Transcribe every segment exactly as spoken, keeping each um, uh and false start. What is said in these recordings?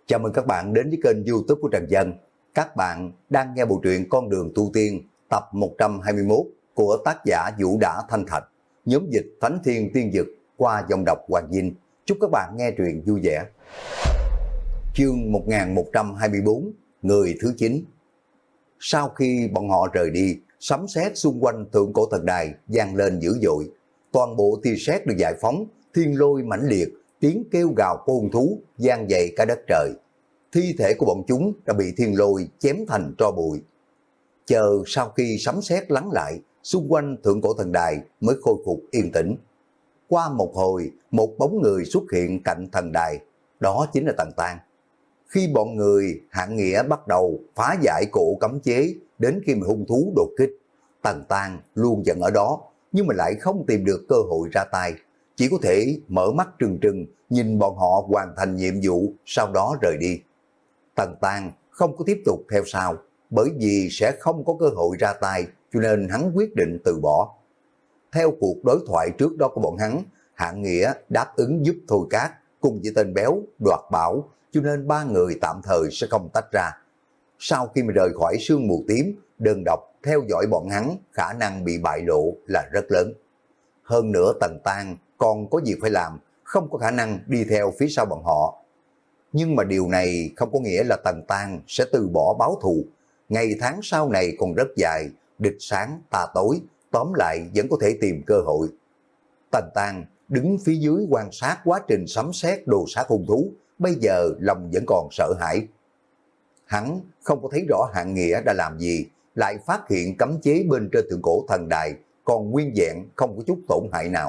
Chào mừng các bạn đến với kênh YouTube của Trần Dân. Các bạn đang nghe bộ truyện Con đường tu tiên tập một trăm hai mươi mốt của tác giả Vũ Đã Thanh Thạch, nhóm dịch Thánh Thiên Tiên Dực qua dòng đọc Hoàng Dinh. Chúc các bạn nghe truyện vui vẻ. Chương một nghìn một trăm hai mươi tư, người thứ chín. Sau khi bọn họ rời đi, sấm sét xung quanh thượng cổ thần đài vang lên dữ dội. Toàn bộ tia sét được giải phóng, thiên lôi mãnh liệt, tiếng kêu gào của hung thú vang dậy cả đất trời. Thi thể của bọn chúng đã bị thiên lôi chém thành tro bụi. Chờ sau khi sấm sét lắng lại, xung quanh thượng cổ thần đài mới khôi phục yên tĩnh. Qua một hồi, một bóng người xuất hiện cạnh thần đài, đó chính là Tần Tang. Khi bọn người hạng nghĩa bắt đầu phá giải cổ cấm chế, đến khi mà hung thú đột kích, Tần Tang luôn vẫn ở đó, nhưng mà lại không tìm được cơ hội ra tay, chỉ có thể mở mắt trừng trừng nhìn bọn họ hoàn thành nhiệm vụ, sau đó rời đi. Tần Tang không có tiếp tục theo sau, bởi vì sẽ không có cơ hội ra tay, cho nên hắn quyết định từ bỏ. Theo cuộc đối thoại trước đó của bọn hắn, hạng nghĩa đáp ứng giúp Thôi Cát cùng với tên béo đoạt bảo, cho nên ba người tạm thời sẽ không tách ra. Sau khi mà rời khỏi sương mù tím, đơn độc theo dõi bọn hắn khả năng bị bại lộ là rất lớn. Hơn nữa Tần Tang còn có việc phải làm, không có khả năng đi theo phía sau bọn họ. Nhưng mà điều này không có nghĩa là Tần Tang sẽ từ bỏ báo thù. Ngày tháng sau này còn rất dài, địch sáng tà tối, tóm lại vẫn có thể tìm cơ hội. Tần Tang đứng phía dưới quan sát quá trình sấm sét đồ sát hung thú, bây giờ lòng vẫn còn sợ hãi. Hắn không có thấy rõ hạng nghĩa đã làm gì, lại phát hiện cấm chế bên trên thượng cổ thần đài còn nguyên vẹn, không có chút tổn hại nào.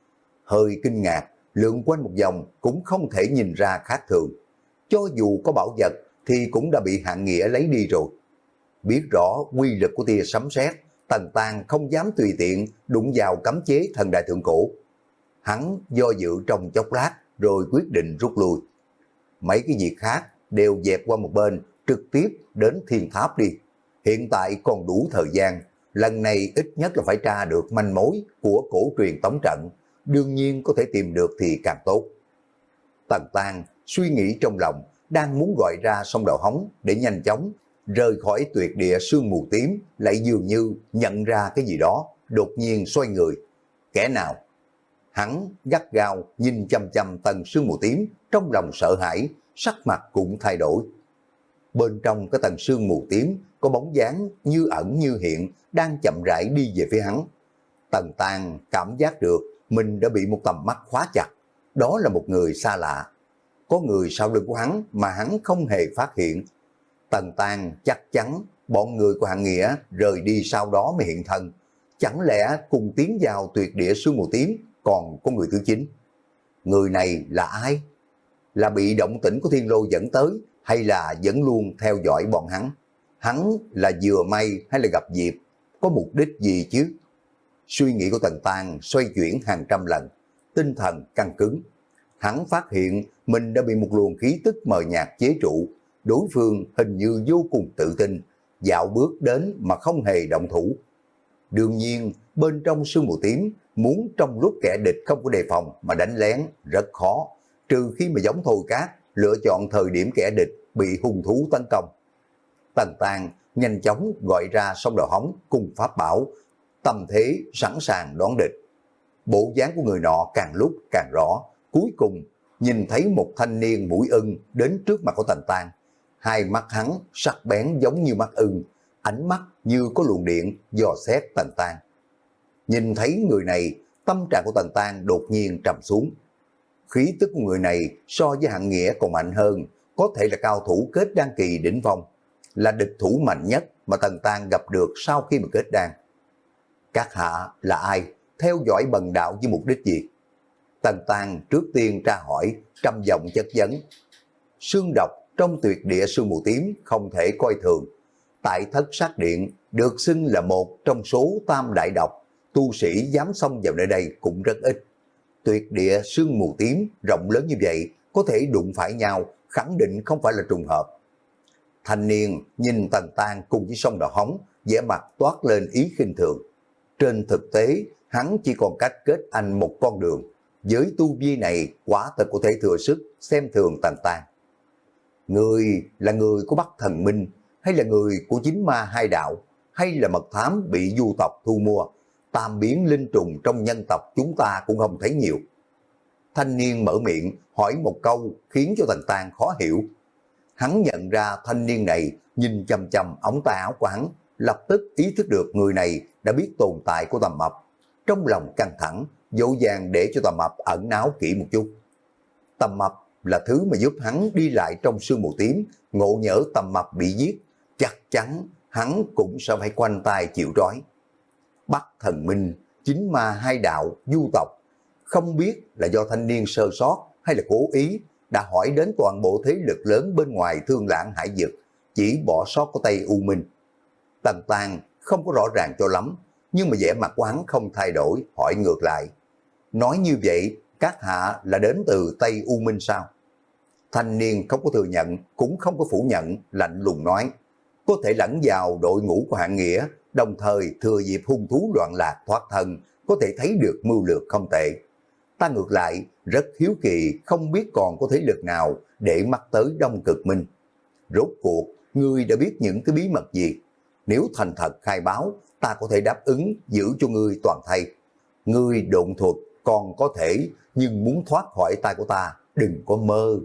Hơi kinh ngạc, lượn quanh một vòng cũng không thể nhìn ra khác thường. Cho dù có bảo vật thì cũng đã bị hạng nghĩa lấy đi rồi. Biết rõ quy lực của tia sấm sét, Tần Tang không dám tùy tiện đụng vào cấm chế thần đài thượng cổ. Hắn do dự trong chốc lát rồi quyết định rút lui. Mấy cái việc khác đều dẹp qua một bên, trực tiếp đến thiên tháp đi. Hiện tại còn đủ thời gian, lần này ít nhất là phải tra được manh mối của cổ truyền tống trận, đương nhiên có thể tìm được thì càng tốt. Tần Tang suy nghĩ trong lòng, đang muốn gọi ra sông Đầu Hống để nhanh chóng rời khỏi tuyệt địa sương mù tím, lại dường như nhận ra cái gì đó, đột nhiên xoay người. Kẻ nào? Hắn gắt gao nhìn chăm chăm tầng sương mù tím, trong lòng sợ hãi, sắc mặt cũng thay đổi. Bên trong cái tầng sương mù tím có bóng dáng như ẩn như hiện đang chậm rãi đi về phía hắn. Tần Tang cảm giác được mình đã bị một tầm mắt khóa chặt, đó là một người xa lạ. Có người sau lưng của hắn mà hắn không hề phát hiện. Tần Tang chắc chắn bọn người của hạng nghĩa rời đi sau đó mới hiện thân. Chẳng lẽ cùng tiến vào tuyệt địa sương mù tím còn có người thứ chín? Người này là ai? Là bị động tĩnh của thiên lôi dẫn tới, hay là vẫn luôn theo dõi bọn hắn? Hắn là vừa may hay là gặp dịp? Có mục đích gì chứ? Suy nghĩ của Tần Tang xoay chuyển hàng trăm lần, tinh thần căng cứng. Hắn phát hiện mình đã bị một luồng khí tức mờ nhạt chế trụ. Đối phương hình như vô cùng tự tin, dạo bước đến mà không hề động thủ. Đương nhiên, bên trong sương mù tím, muốn trong lúc kẻ địch không có đề phòng mà đánh lén rất khó, trừ khi mà giống Thôi Cát lựa chọn thời điểm kẻ địch bị hung thú tấn công. Tần Tang nhanh chóng gọi ra sông Đầu Hống cùng pháp bảo, tâm thế sẵn sàng đón địch. Bộ dáng của người nọ càng lúc càng rõ, cuối cùng nhìn thấy một thanh niên mũi ưng đến trước mặt của Tần Tang. Hai mắt hắn sắc bén giống như mắt ưng, ánh mắt như có luồng điện dò xét Tần Tang. Nhìn thấy người này, tâm trạng của Tần Tang đột nhiên trầm xuống. Khí tức của người này so với hạng nghĩa còn mạnh hơn, có thể là cao thủ kết đan kỳ đỉnh phong, là địch thủ mạnh nhất mà Tần Tang gặp được sau khi mà kết đan. Các hạ là ai? Theo dõi bần đạo với mục đích gì? Tần Tang trước tiên tra hỏi, trầm giọng chất vấn. Xương độc trong tuyệt địa sương mù tím không thể coi thường. Tại Thất Sát Điện được xưng là một trong số tam đại độc, tu sĩ dám xông vào nơi đây cũng rất ít. Tuyệt địa sương mù tím rộng lớn như vậy, có thể đụng phải nhau, khẳng định không phải là trùng hợp. Thanh niên nhìn Tần Tang cùng với sông Đầu Hống, vẻ mặt toát lên ý khinh thường. Trên thực tế, hắn chỉ còn cách kết anh một con đường. Với tu vi này, quả thật có thể thừa sức xem thường Tần Tang. Người là người của Bắc Thần Minh, hay là người của chính ma hai đạo, hay là mật thám bị du tộc thu mua, tam biến linh trùng trong nhân tộc chúng ta cũng không thấy nhiều. Thanh niên mở miệng hỏi một câu khiến cho Tần Tang khó hiểu. Hắn nhận ra thanh niên này nhìn chằm chằm ống tay áo của hắn, lập tức ý thức được người này đã biết tồn tại của Tầm Mập. Trong lòng căng thẳng, dỗ dàng để cho Tầm Mập ẩn náu kỹ một chút. Tầm Mập là thứ mà giúp hắn đi lại trong sương mù tím, ngộ nhỡ Tầm Mập bị giết, chắc chắn hắn cũng sẽ phải quanh tay chịu trói. Bắc Thần Minh, chính ma hai đạo, du tộc, không biết là do thanh niên sơ sót hay là cố ý, đã hỏi đến toàn bộ thế lực lớn bên ngoài Thương Lãng Hải Vực, chỉ bỏ sót của Tây U Minh. Tần Tang không có rõ ràng cho lắm, nhưng mà vẻ mặt của hắn không thay đổi, hỏi ngược lại. Nói như vậy, các hạ là đến từ Tây U Minh sao? Thanh niên không có thừa nhận, cũng không có phủ nhận, lạnh lùng nói. Có thể lẫn vào đội ngũ của Hạng Nghĩa, đồng thời thừa dịp hung thú loạn lạc thoát thân, có thể thấy được mưu lược không tệ. Ta ngược lại, rất hiếu kỳ không biết còn có thế lực nào để mắc tới Đông Cực Minh. Rốt cuộc, ngươi đã biết những cái bí mật gì? Nếu thành thật khai báo, ta có thể đáp ứng giữ cho ngươi toàn thây. Ngươi độn thuật còn có thể, nhưng muốn thoát khỏi tay của ta, đừng có mơ.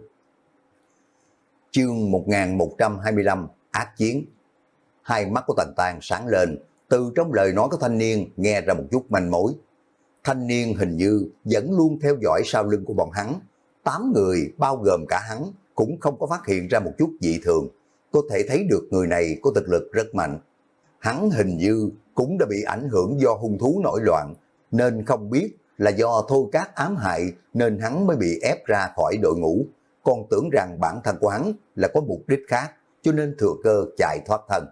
Chương một nghìn một trăm hai mươi lăm, ác chiến. Hai mắt của Tần Tang sáng lên, từ trong lời nói của thanh niên nghe ra một chút manh mối. Thanh niên hình như vẫn luôn theo dõi sau lưng của bọn hắn. Tám người bao gồm cả hắn cũng không có phát hiện ra một chút dị thường. Có thể thấy được người này có thực lực rất mạnh. Hắn hình như cũng đã bị ảnh hưởng do hung thú nổi loạn, nên không biết là do Thôi Cát ám hại nên hắn mới bị ép ra khỏi đội ngũ. Còn tưởng rằng bản thân của hắn là có mục đích khác, cho nên thừa cơ chạy thoát thân.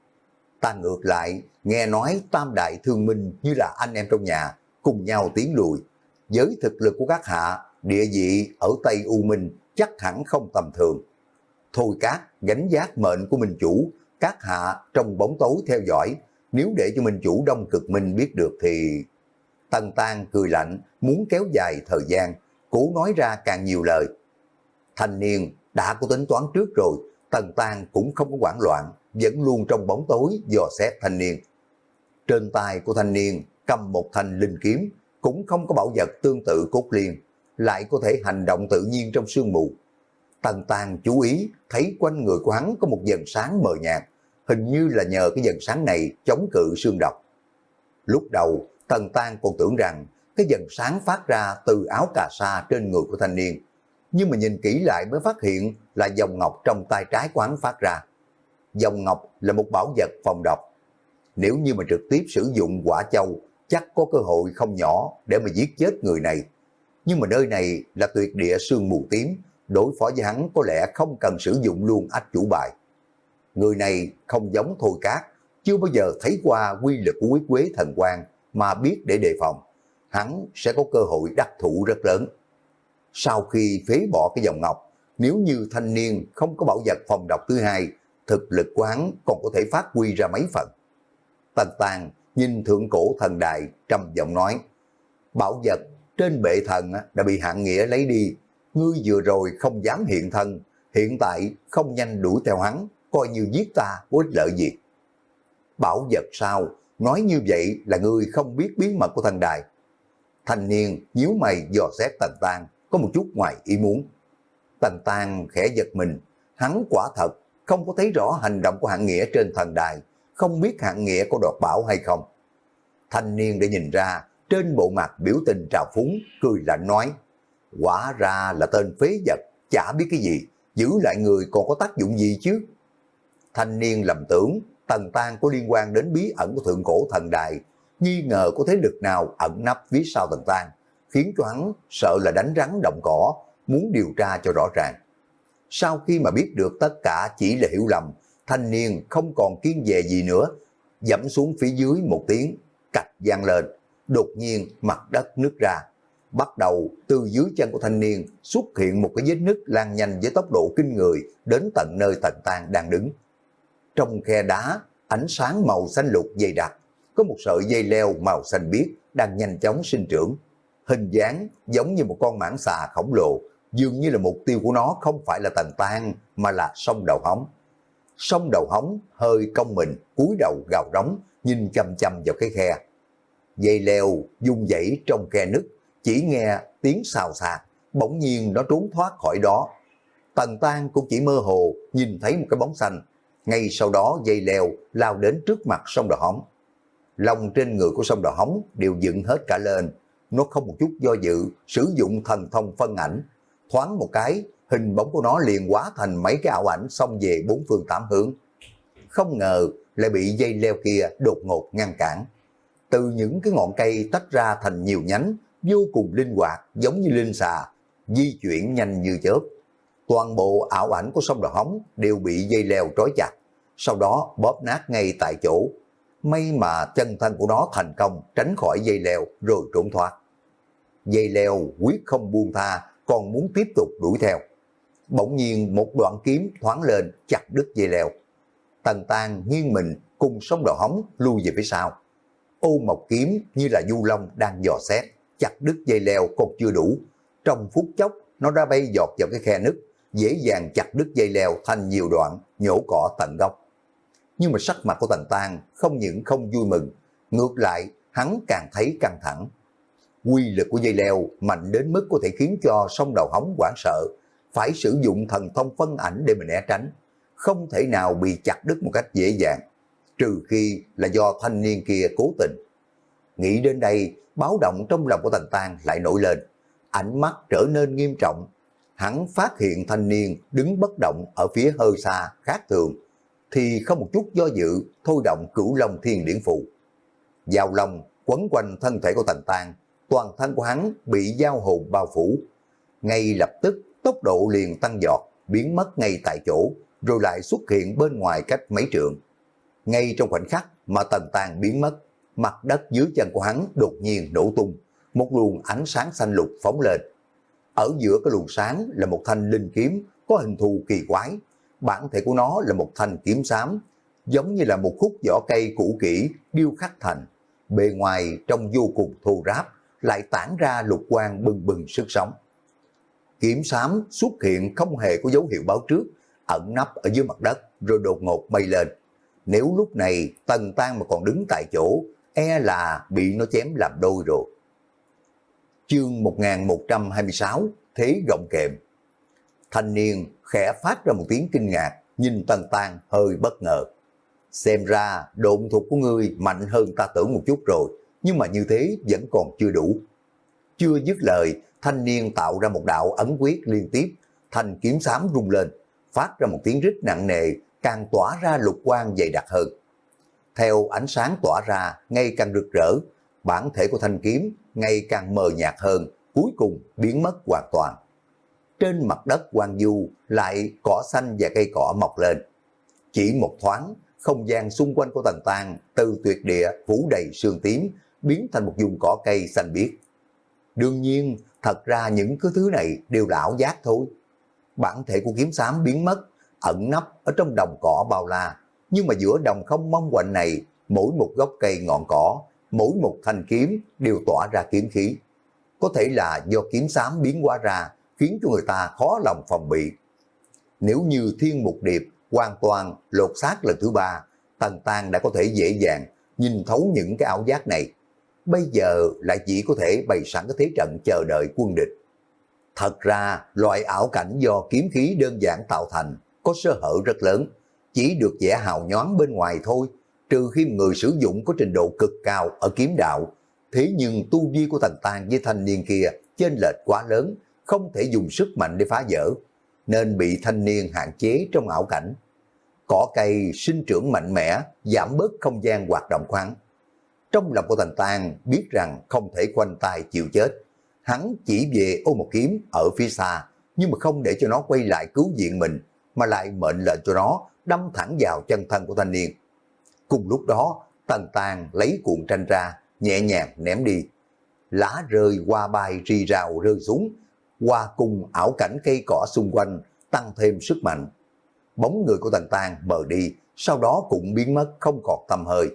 Ta ngược lại, nghe nói tam đại thương minh như là anh em trong nhà, cùng nhau tiến lùi. Với thực lực của các hạ, địa vị ở Tây U Minh chắc hẳn không tầm thường. Thôi Cát gánh vác mệnh của Minh Chủ, các hạ trong bóng tối theo dõi, nếu để cho Minh Chủ Đông Cực Minh biết được thì... Tần Tang cười lạnh, muốn kéo dài thời gian, cố nói ra càng nhiều lời. Thanh niên đã có tính toán trước rồi, Tần Tang cũng không có hoảng loạn, vẫn luôn trong bóng tối dò xét thanh niên. Trên tay của thanh niên cầm một thanh linh kiếm, cũng không có bảo vật tương tự cốt liên, lại có thể hành động tự nhiên trong sương mù. Tần Tang chú ý thấy quanh người của hắn có một dần sáng mờ nhạt, hình như là nhờ cái dần sáng này chống cự sương độc. Lúc đầu Tần Tang còn tưởng rằng cái dần sáng phát ra từ áo cà sa trên người của thanh niên, nhưng mà nhìn kỹ lại mới phát hiện là dòng ngọc trong tay trái của hắn phát ra. Dòng ngọc là một bảo vật phòng độc. Nếu như mà trực tiếp sử dụng quả châu, chắc có cơ hội không nhỏ để mà giết chết người này. Nhưng mà nơi này là tuyệt địa sương mù tím, đối phó với hắn có lẽ không cần sử dụng luôn ách chủ bài. Người này không giống Thôi Cát, chưa bao giờ thấy qua quy lực của quyết quế thần quang mà biết để đề phòng. Hắn sẽ có cơ hội đắc thủ rất lớn. Sau khi phế bỏ cái dòng ngọc, nếu như thanh niên không có bảo vật phòng độc thứ hai, thực lực của hắn còn có thể phát huy ra mấy phần. Tần Tang nhìn thượng cổ thần đài trầm giọng nói, bảo vật trên bệ thần đã bị Hạng Nghĩa lấy đi, ngươi vừa rồi không dám hiện thân, hiện tại không nhanh đuổi theo hắn, coi như giết ta có ích lợi gì. Bảo vật sao? Nói như vậy là ngươi không biết bí mật của thần đài. Thanh niên nhíu mày dò xét Tần Tang, có một chút ngoài ý muốn. Tần Tang khẽ giật mình, hắn quả thật không có thấy rõ hành động của Hạng Nghĩa trên thần đài, không biết Hạng Nghĩa có đoạt bảo hay không. Thanh niên để nhìn ra, trên bộ mặt biểu tình trào phúng, cười lạnh nói, quả ra là tên phế vật, chả biết cái gì, giữ lại người còn có tác dụng gì chứ. Thanh niên lầm tưởng Tần Tang có liên quan đến bí ẩn của thượng cổ thần đài, nghi ngờ có thế lực nào ẩn nấp phía sau Tần Tang, khiến cho hắn sợ là đánh rắn động cỏ, muốn điều tra cho rõ ràng. Sau khi mà biết được tất cả chỉ là hiểu lầm, thanh niên không còn kiên dè gì nữa, dẫm xuống phía dưới một tiếng, cạch vang lên, đột nhiên mặt đất nứt ra. Bắt đầu từ dưới chân của thanh niên xuất hiện một cái vết nứt lan nhanh với tốc độ kinh người đến tận nơi Tần Tang đang đứng. Trong khe đá, ánh sáng màu xanh lục dày đặc, có một sợi dây leo màu xanh biếc đang nhanh chóng sinh trưởng. Hình dáng giống như một con mãng xà khổng lồ, dường như là mục tiêu của nó không phải là Tần Tan mà là sông Đầu Hóng. Sông Đầu Hóng hơi cong mình, cúi đầu gào rống, nhìn chăm chăm vào cái khe. Dây leo rung dãy trong khe nứt, chỉ nghe tiếng xào xạc, bỗng nhiên nó trốn thoát khỏi đó. Tần Tan cũng chỉ mơ hồ nhìn thấy một cái bóng xanh, ngay sau đó dây leo lao đến trước mặt sông Đầu Hóng. Lòng trên người của sông Đầu Hóng đều dựng hết cả lên, nó không một chút do dự, sử dụng thần thông phân ảnh, thoáng một cái, hình bóng của nó liền hóa thành mấy cái ảo ảnh xông về bốn phương tám hướng. Không ngờ lại bị dây leo kia đột ngột ngăn cản. Từ những cái ngọn cây tách ra thành nhiều nhánh, vô cùng linh hoạt, giống như linh xà, di chuyển nhanh như chớp. Toàn bộ ảo ảnh của sông Đầu Hóng đều bị dây leo trói chặt, sau đó bóp nát ngay tại chỗ. May mà chân thân của nó thành công tránh khỏi dây leo rồi trốn thoát. Dây leo quyết không buông tha, còn muốn tiếp tục đuổi theo. Bỗng nhiên một đoạn kiếm thoáng lên chặt đứt dây leo. Tần Tan nghiêng mình cùng sông Đầu Hóng lui về phía sau. Ô Mộc kiếm như là du long đang dò xét, chặt đứt dây leo còn chưa đủ. Trong phút chốc nó đã bay giọt vào cái khe nứt, dễ dàng chặt đứt dây leo thành nhiều đoạn, nhổ cỏ tận gốc. Nhưng mà sắc mặt của Tần Tan không những không vui mừng, ngược lại hắn càng thấy căng thẳng. Quy lực của dây leo mạnh đến mức có thể khiến cho sông Đầu Hóng hoảng sợ, phải sử dụng thần thông phân ảnh để mình né tránh, không thể nào bị chặt đứt một cách dễ dàng, trừ khi là do thanh niên kia cố tình. Nghĩ đến đây, báo động trong lòng của Tần Tan lại nổi lên, ánh mắt trở nên nghiêm trọng. Hắn phát hiện thanh niên đứng bất động ở phía hơi xa khác thường, thì không một chút do dự thôi động Cửu Long Thiên Điển Phù. Giao long quấn quanh thân thể của Tần Tan, toàn thân của hắn bị giao hồn bao phủ. Ngay lập tức tốc độ liền tăng giọt, biến mất ngay tại chỗ, rồi lại xuất hiện bên ngoài cách mấy trượng. Ngay trong khoảnh khắc mà Tần Tan biến mất, mặt đất dưới chân của hắn đột nhiên nổ tung, một luồng ánh sáng xanh lục phóng lên. Ở giữa cái luồng sáng là một thanh linh kiếm có hình thù kỳ quái, bản thể của nó là một thanh kiếm xám, giống như là một khúc vỏ cây cũ kỹ điêu khắc thành, bề ngoài trông vô cùng thô ráp, lại tản ra lục quang bừng bừng sức sống. Kiếm xám xuất hiện không hề có dấu hiệu báo trước, ẩn nấp ở dưới mặt đất rồi đột ngột bay lên. Nếu lúc này Tần Tan mà còn đứng tại chỗ, e là bị nó chém làm đôi rồi. Chương một nghìn một trăm hai mươi sáu, Thế Gọng Kềm. Thanh niên khẽ phát ra một tiếng kinh ngạc, nhìn Tần Tan hơi bất ngờ. Xem ra độn thuật của ngươi mạnh hơn ta tưởng một chút rồi, nhưng mà như thế vẫn còn chưa đủ. Chưa dứt lời, thanh niên tạo ra một đạo ấn quyết liên tiếp, thanh kiếm xám rung lên, phát ra một tiếng rít nặng nề, càng tỏa ra lục quang dày đặc hơn. Theo ánh sáng tỏa ra ngày càng rực rỡ, bản thể của thanh kiếm ngày càng mờ nhạt hơn, cuối cùng biến mất hoàn toàn. Trên mặt đất hoang vu lại cỏ xanh và cây cỏ mọc lên. Chỉ một thoáng, không gian xung quanh của Tần Tan từ tuyệt địa phủ đầy sương tím biến thành một vùng cỏ cây xanh biếc. Đương nhiên, thật ra những cái thứ này đều là ảo giác thôi. Bản thể của kiếm xám biến mất, ẩn nấp ở trong đồng cỏ bao la, nhưng mà giữa đồng không mong quạnh này, mỗi một gốc cây ngọn cỏ, mỗi một thanh kiếm đều tỏa ra kiếm khí. Có thể là do kiếm xám biến hóa ra, khiến cho người ta khó lòng phòng bị. Nếu như Thiên Mục Điệp hoàn toàn lột xác lần thứ ba, Tần Tan đã có thể dễ dàng nhìn thấu những cái ảo giác này. Bây giờ lại chỉ có thể bày sẵn cái thế trận chờ đợi quân địch. Thật ra, loại ảo cảnh do kiếm khí đơn giản tạo thành, có sơ hở rất lớn, chỉ được vẽ hào nhoáng bên ngoài thôi, trừ khi người sử dụng có trình độ cực cao ở kiếm đạo. Thế nhưng tu vi của Tần Tan với thanh niên kia chênh lệch quá lớn, không thể dùng sức mạnh để phá vỡ, nên bị thanh niên hạn chế trong ảo cảnh. Cỏ cây sinh trưởng mạnh mẽ, giảm bớt không gian hoạt động của hắn. Trong lòng của Tần Tan biết rằng không thể khoanh tay chịu chết. Hắn chỉ về ôm một kiếm ở phía xa, nhưng mà không để cho nó quay lại cứu viện mình, mà lại mệnh lệnh cho nó đâm thẳng vào chân thân của thanh niên. Cùng lúc đó, Tần Tan lấy cuộn tranh ra, nhẹ nhàng ném đi. Lá rơi hoa bay rì rào rơi xuống, qua cùng ảo cảnh cây cỏ xung quanh, tăng thêm sức mạnh. Bóng người của Tần Tan mờ đi, sau đó cũng biến mất không còn tăm hơi.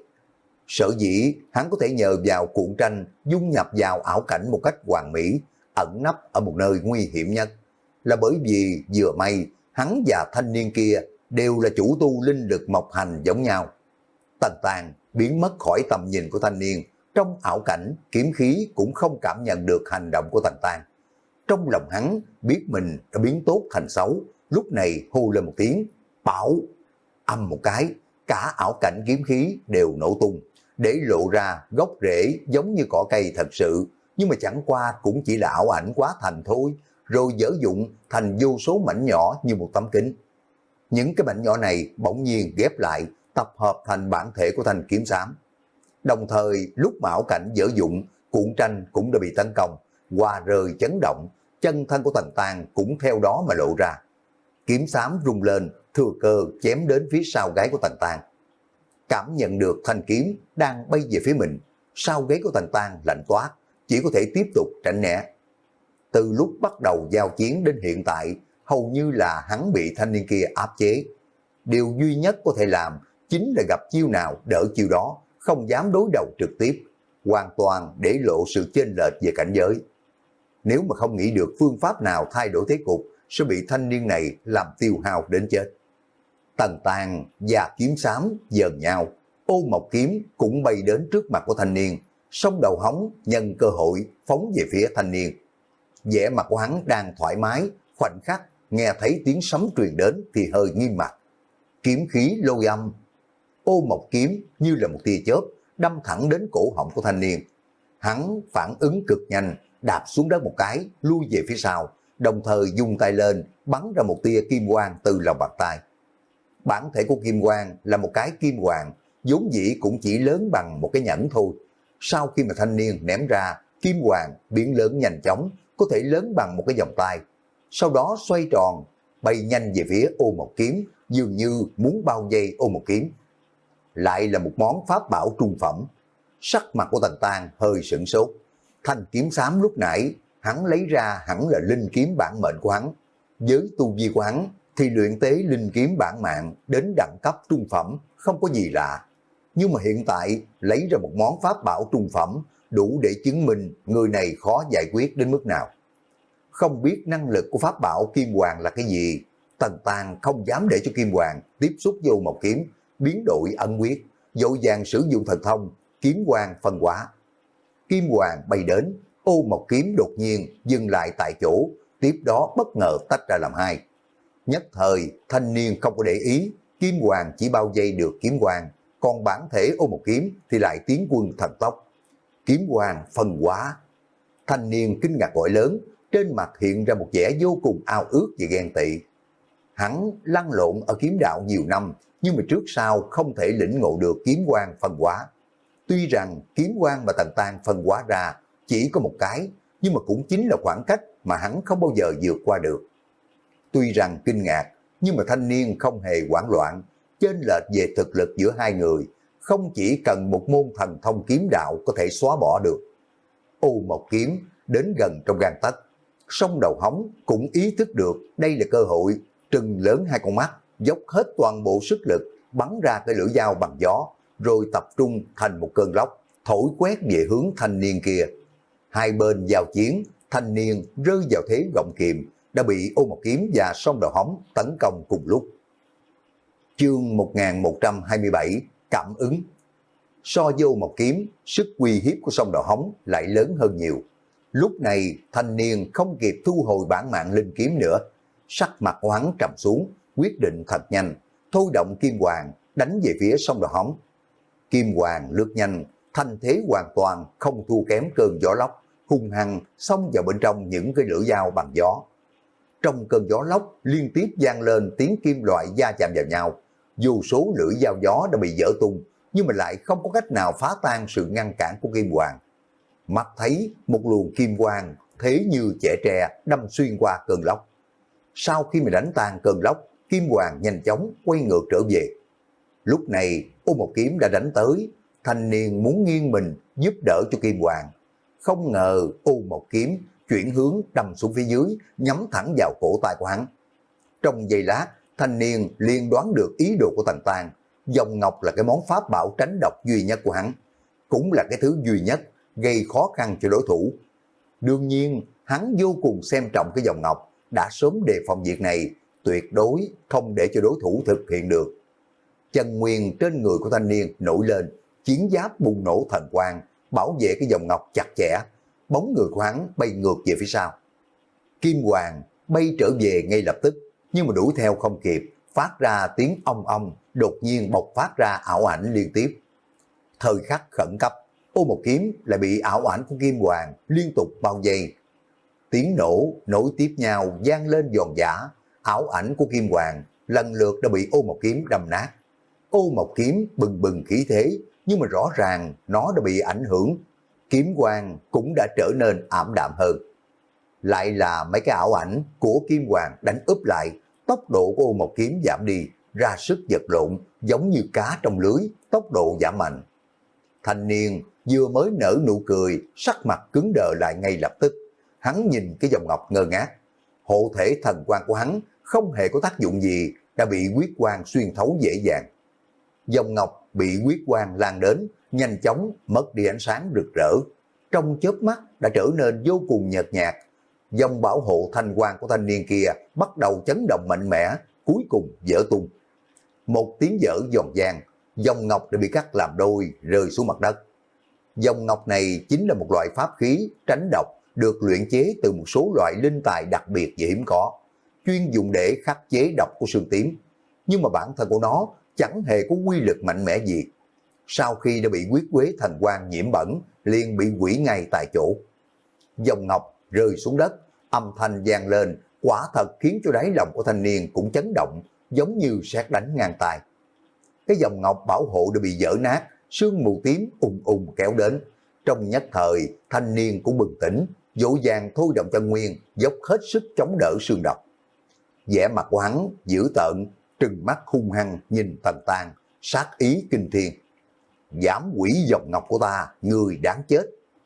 Sở dĩ hắn có thể nhờ vào cuộn tranh dung nhập vào ảo cảnh một cách hoàn mỹ, ẩn nấp ở một nơi nguy hiểm nhất. là bởi vì vừa may hắn và thanh niên kia đều là chủ tu linh lực mộc hành giống nhau. Tần Tàng biến mất khỏi tầm nhìn của thanh niên, trong ảo cảnh kiếm khí cũng không cảm nhận được hành động của Tần Tàng. Trong lòng hắn biết mình đã biến tốt thành xấu, lúc này hô lên một tiếng, bảo, âm một cái, cả ảo cảnh kiếm khí đều nổ tung, để lộ ra gốc rễ giống như cỏ cây thật sự, nhưng mà chẳng qua cũng chỉ là ảo ảnh quá thành thôi, rồi dở dụng thành vô số mảnh nhỏ như một tấm kính. Những cái mảnh nhỏ này bỗng nhiên ghép lại, tập hợp thành bản thể của thanh kiếm xám. Đồng thời lúc mà ảo cảnh dở dụng, cuộn tranh cũng đã bị tấn công, hoa rơi chấn động, chân thân của Tần Tàng cũng theo đó mà lộ ra. Kiếm xám rung lên, thừa cơ chém đến phía sau gáy của Tần Tàng. Cảm nhận được thanh kiếm đang bay về phía mình, sau gáy của Tần Tàng lạnh toát, chỉ có thể tiếp tục tránh né. Từ lúc bắt đầu giao chiến đến hiện tại, hầu như là hắn bị thanh niên kia áp chế. Điều duy nhất có thể làm chính là gặp chiêu nào đỡ chiêu đó, không dám đối đầu trực tiếp, hoàn toàn để lộ sự chênh lệch về cảnh giới. Nếu mà không nghĩ được phương pháp nào thay đổi thế cục, sẽ bị thanh niên này làm tiêu hao đến chết. Tần Tàng và kiếm xám dờn nhau, Ô Mộc kiếm cũng bay đến trước mặt của thanh niên, song đầu hóng nhân cơ hội phóng về phía thanh niên. Vẻ mặt của hắn đang thoải mái, khoảnh khắc nghe thấy tiếng sấm truyền đến thì hơi nghiêm mặt. Kiếm khí lôi âm, Ô Mộc kiếm như là một tia chớp đâm thẳng đến cổ họng của thanh niên. Hắn phản ứng cực nhanh, đạp xuống đất một cái, lui về phía sau, đồng thời dùng tay lên bắn ra một tia kim quang từ lòng bàn tay. Bản thể của kim quang là một cái kim hoàng, vốn dĩ cũng chỉ lớn bằng một cái nhẫn thôi. Sau khi mà thanh niên ném ra, kim hoàng biến lớn nhanh chóng, có thể lớn bằng một cái vòng tay. Sau đó xoay tròn, bay nhanh về phía Ô Mộc kiếm, dường như muốn bao vây Ô Mộc kiếm. Lại là một món pháp bảo trung phẩm. Sắc mặt của Tần Tàng hơi sửng sốt. Thanh kiếm xám lúc nãy hắn lấy ra hẳn là linh kiếm bản mệnh của hắn. Với tu vi của hắn thì luyện tế linh kiếm bản mạng đến đẳng cấp trung phẩm không có gì lạ. Nhưng mà hiện tại lấy ra một món pháp bảo trung phẩm đủ để chứng minh người này khó giải quyết đến mức nào. Không biết năng lực của pháp bảo kim hoàng là cái gì, Tần Tàng không dám để cho kim hoàng tiếp xúc vô một kiếm, biến đổi ẩn quyết, vội vàng sử dụng thần thông kiếm hoàng phân hóa. Kim hoàng bay đến, Ô Mộc kiếm đột nhiên dừng lại tại chỗ, tiếp đó bất ngờ tách ra làm hai. Nhất thời thanh niên không có để ý, kim hoàng chỉ bao vây được kiếm hoàng, còn bản thể Ô Mộc kiếm thì lại tiến quân thần tốc. Kiếm hoàng phân hóa. Thanh niên kinh ngạc gọi lớn, trên mặt hiện ra một vẻ vô cùng ao ước và ghen tị. Hắn lăn lộn ở kiếm đạo nhiều năm, nhưng mà trước sau không thể lĩnh ngộ được kiếm quang phân hóa. Tuy rằng kiếm quang mà Tần Tàng phân hóa ra chỉ có một cái, nhưng mà cũng chính là khoảng cách mà hắn không bao giờ vượt qua được. Tuy rằng kinh ngạc, nhưng mà thanh niên không hề hoảng loạn, chênh lệch về thực lực giữa hai người, không chỉ cần một môn thần thông kiếm đạo có thể xóa bỏ được. Ô Mộc kiếm đến gần trong gang tấc, song đầu hóng cũng ý thức được đây là cơ hội, trừng lớn hai con mắt, dốc hết toàn bộ sức lực, bắn ra cái lưỡi dao bằng gió, rồi tập trung thành một cơn lốc, thổi quét về hướng thanh niên kia. Hai bên giao chiến, thanh niên rơi vào thế gọng kìm, đã bị Ô Mộc kiếm và song đầu hóng tấn công cùng lúc. Chương một nghìn một trăm hai mươi bảy, cảm ứng. So với Ô Mộc kiếm, sức uy hiếp của song đầu hóng lại lớn hơn nhiều. Lúc này thanh niên không kịp thu hồi bản mạng linh kiếm nữa, sắc mặt của hắn trầm xuống, quyết định thật nhanh, thôi động kim hoàng đánh về phía song đầu hóng. Kim hoàng lướt nhanh, thanh thế hoàn toàn không thua kém cơn gió lốc, hung hăng xông vào bên trong những cái lưỡi dao bằng gió. Trong cơn gió lốc liên tiếp vang lên tiếng kim loại va chạm vào nhau, dù số lưỡi dao gió đã bị vỡ tung, nhưng mà lại không có cách nào phá tan sự ngăn cản của kim hoàng. Mắt thấy một luồng kim quang thế như chẻ tre đâm xuyên qua cơn lốc. Sau khi mà đánh tan cơn lốc, kim hoàng nhanh chóng quay ngược trở về. Lúc này Ô Mộc kiếm đã đánh tới, thanh niên muốn nghiêng mình giúp đỡ cho kim hoàng. Không ngờ Ô Mộc kiếm chuyển hướng đâm xuống phía dưới, nhắm thẳng vào cổ tay của hắn. Trong giây lát, thanh niên liền đoán được ý đồ của Tần Tàng. Dòng ngọc là cái món pháp bảo tránh độc duy nhất của hắn, cũng là cái thứ duy nhất gây khó khăn cho đối thủ. Đương nhiên, hắn vô cùng xem trọng cái dòng ngọc, đã sớm đề phòng việc này, tuyệt đối không để cho đối thủ thực hiện được. Chân nguyên trên người của thanh niên nổi lên, chiến giáp bùng nổ thần quang, bảo vệ cái vòng ngọc chặt chẽ, bóng người của hắn bay ngược về phía sau. Kim Hoàng bay trở về ngay lập tức, nhưng mà đuổi theo không kịp, phát ra tiếng ong ong, đột nhiên bộc phát ra ảo ảnh liên tiếp. Thời khắc khẩn cấp, Ô Một Kiếm lại bị ảo ảnh của Kim Hoàng liên tục bao vây. Tiếng nổ nối tiếp nhau vang lên giòn giã, ảo ảnh của Kim Hoàng lần lượt đã bị Ô Một Kiếm đâm nát. Ô Một Kiếm bừng bừng khí thế, nhưng mà rõ ràng nó đã bị ảnh hưởng. Kiếm quang cũng đã trở nên ảm đạm hơn. Lại là mấy cái ảo ảnh của Kim Hoàng đánh úp lại, tốc độ của Ô Một Kiếm giảm đi, ra sức vật lộn giống như cá trong lưới, tốc độ giảm mạnh. Thanh niên vừa mới nở nụ cười, sắc mặt cứng đờ lại ngay lập tức. Hắn nhìn cái vòng ngọc ngơ ngác. Hộ thể thần quang của hắn không hề có tác dụng gì, đã bị huyết quang xuyên thấu dễ dàng. Vòng ngọc bị huyết quang lan đến, nhanh chóng mất đi ánh sáng rực rỡ. Trong chớp mắt đã trở nên vô cùng nhợt nhạt. Dòng bảo hộ thanh quang của thanh niên kia bắt đầu chấn động mạnh mẽ, cuối cùng vỡ tung. Một tiếng vỡ giòn vang, dòng ngọc đã bị cắt làm đôi, rơi xuống mặt đất. Dòng ngọc này chính là một loại pháp khí tránh độc, được luyện chế từ một số loại linh tài đặc biệt và hiếm có, chuyên dùng để khắc chế độc của xương tím. Nhưng mà bản thân của nó chẳng hề có quy lực mạnh mẽ gì. Sau khi đã bị huyết quế thần quang nhiễm bẩn, liền bị hủy ngay tại chỗ. Dòng ngọc rơi xuống đất, âm thanh vang lên, quả thật khiến cho đáy lòng của thanh niên cũng chấn động, giống như sét đánh ngang tai. Cái dòng ngọc bảo hộ đã bị vỡ nát, sương mù tím ùng ùng kéo đến. Trong nhất thời, thanh niên cũng bừng tỉnh, dỗ dàng thôi động chân nguyên, dốc hết sức chống đỡ sương độc. Vẻ mặt của hắn dữ tợn, trừng mắt hung hăng nhìn Tần Tang, sát ý kinh thiên. Dám hủy dòng ngọc của ta, người đáng chết.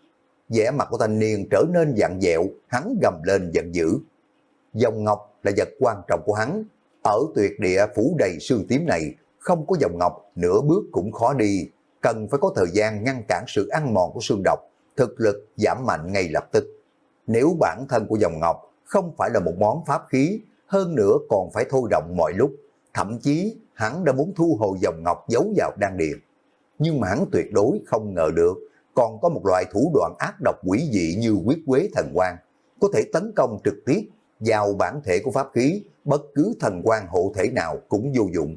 Vẻ mặt của thanh niên trở nên dặn dẹo, hắn gầm lên giận dữ. Dòng ngọc là vật quan trọng của hắn. Ở tuyệt địa phủ đầy sương tím này, không có dòng ngọc, nửa bước cũng khó đi. Cần phải có thời gian ngăn cản sự ăn mòn của sương độc, thực lực giảm mạnh ngay lập tức. Nếu bản thân của dòng ngọc không phải là một món pháp khí, hơn nữa còn phải thôi động mọi lúc, thậm chí hắn đã muốn thu hồi dòng ngọc giấu vào đan điền. Nhưng mà hắn tuyệt đối không ngờ được, còn có một loại thủ đoạn ác độc quỷ dị như huyết quế thần quang, có thể tấn công trực tiếp vào bản thể của pháp khí, bất cứ thần quang hộ thể nào cũng vô dụng.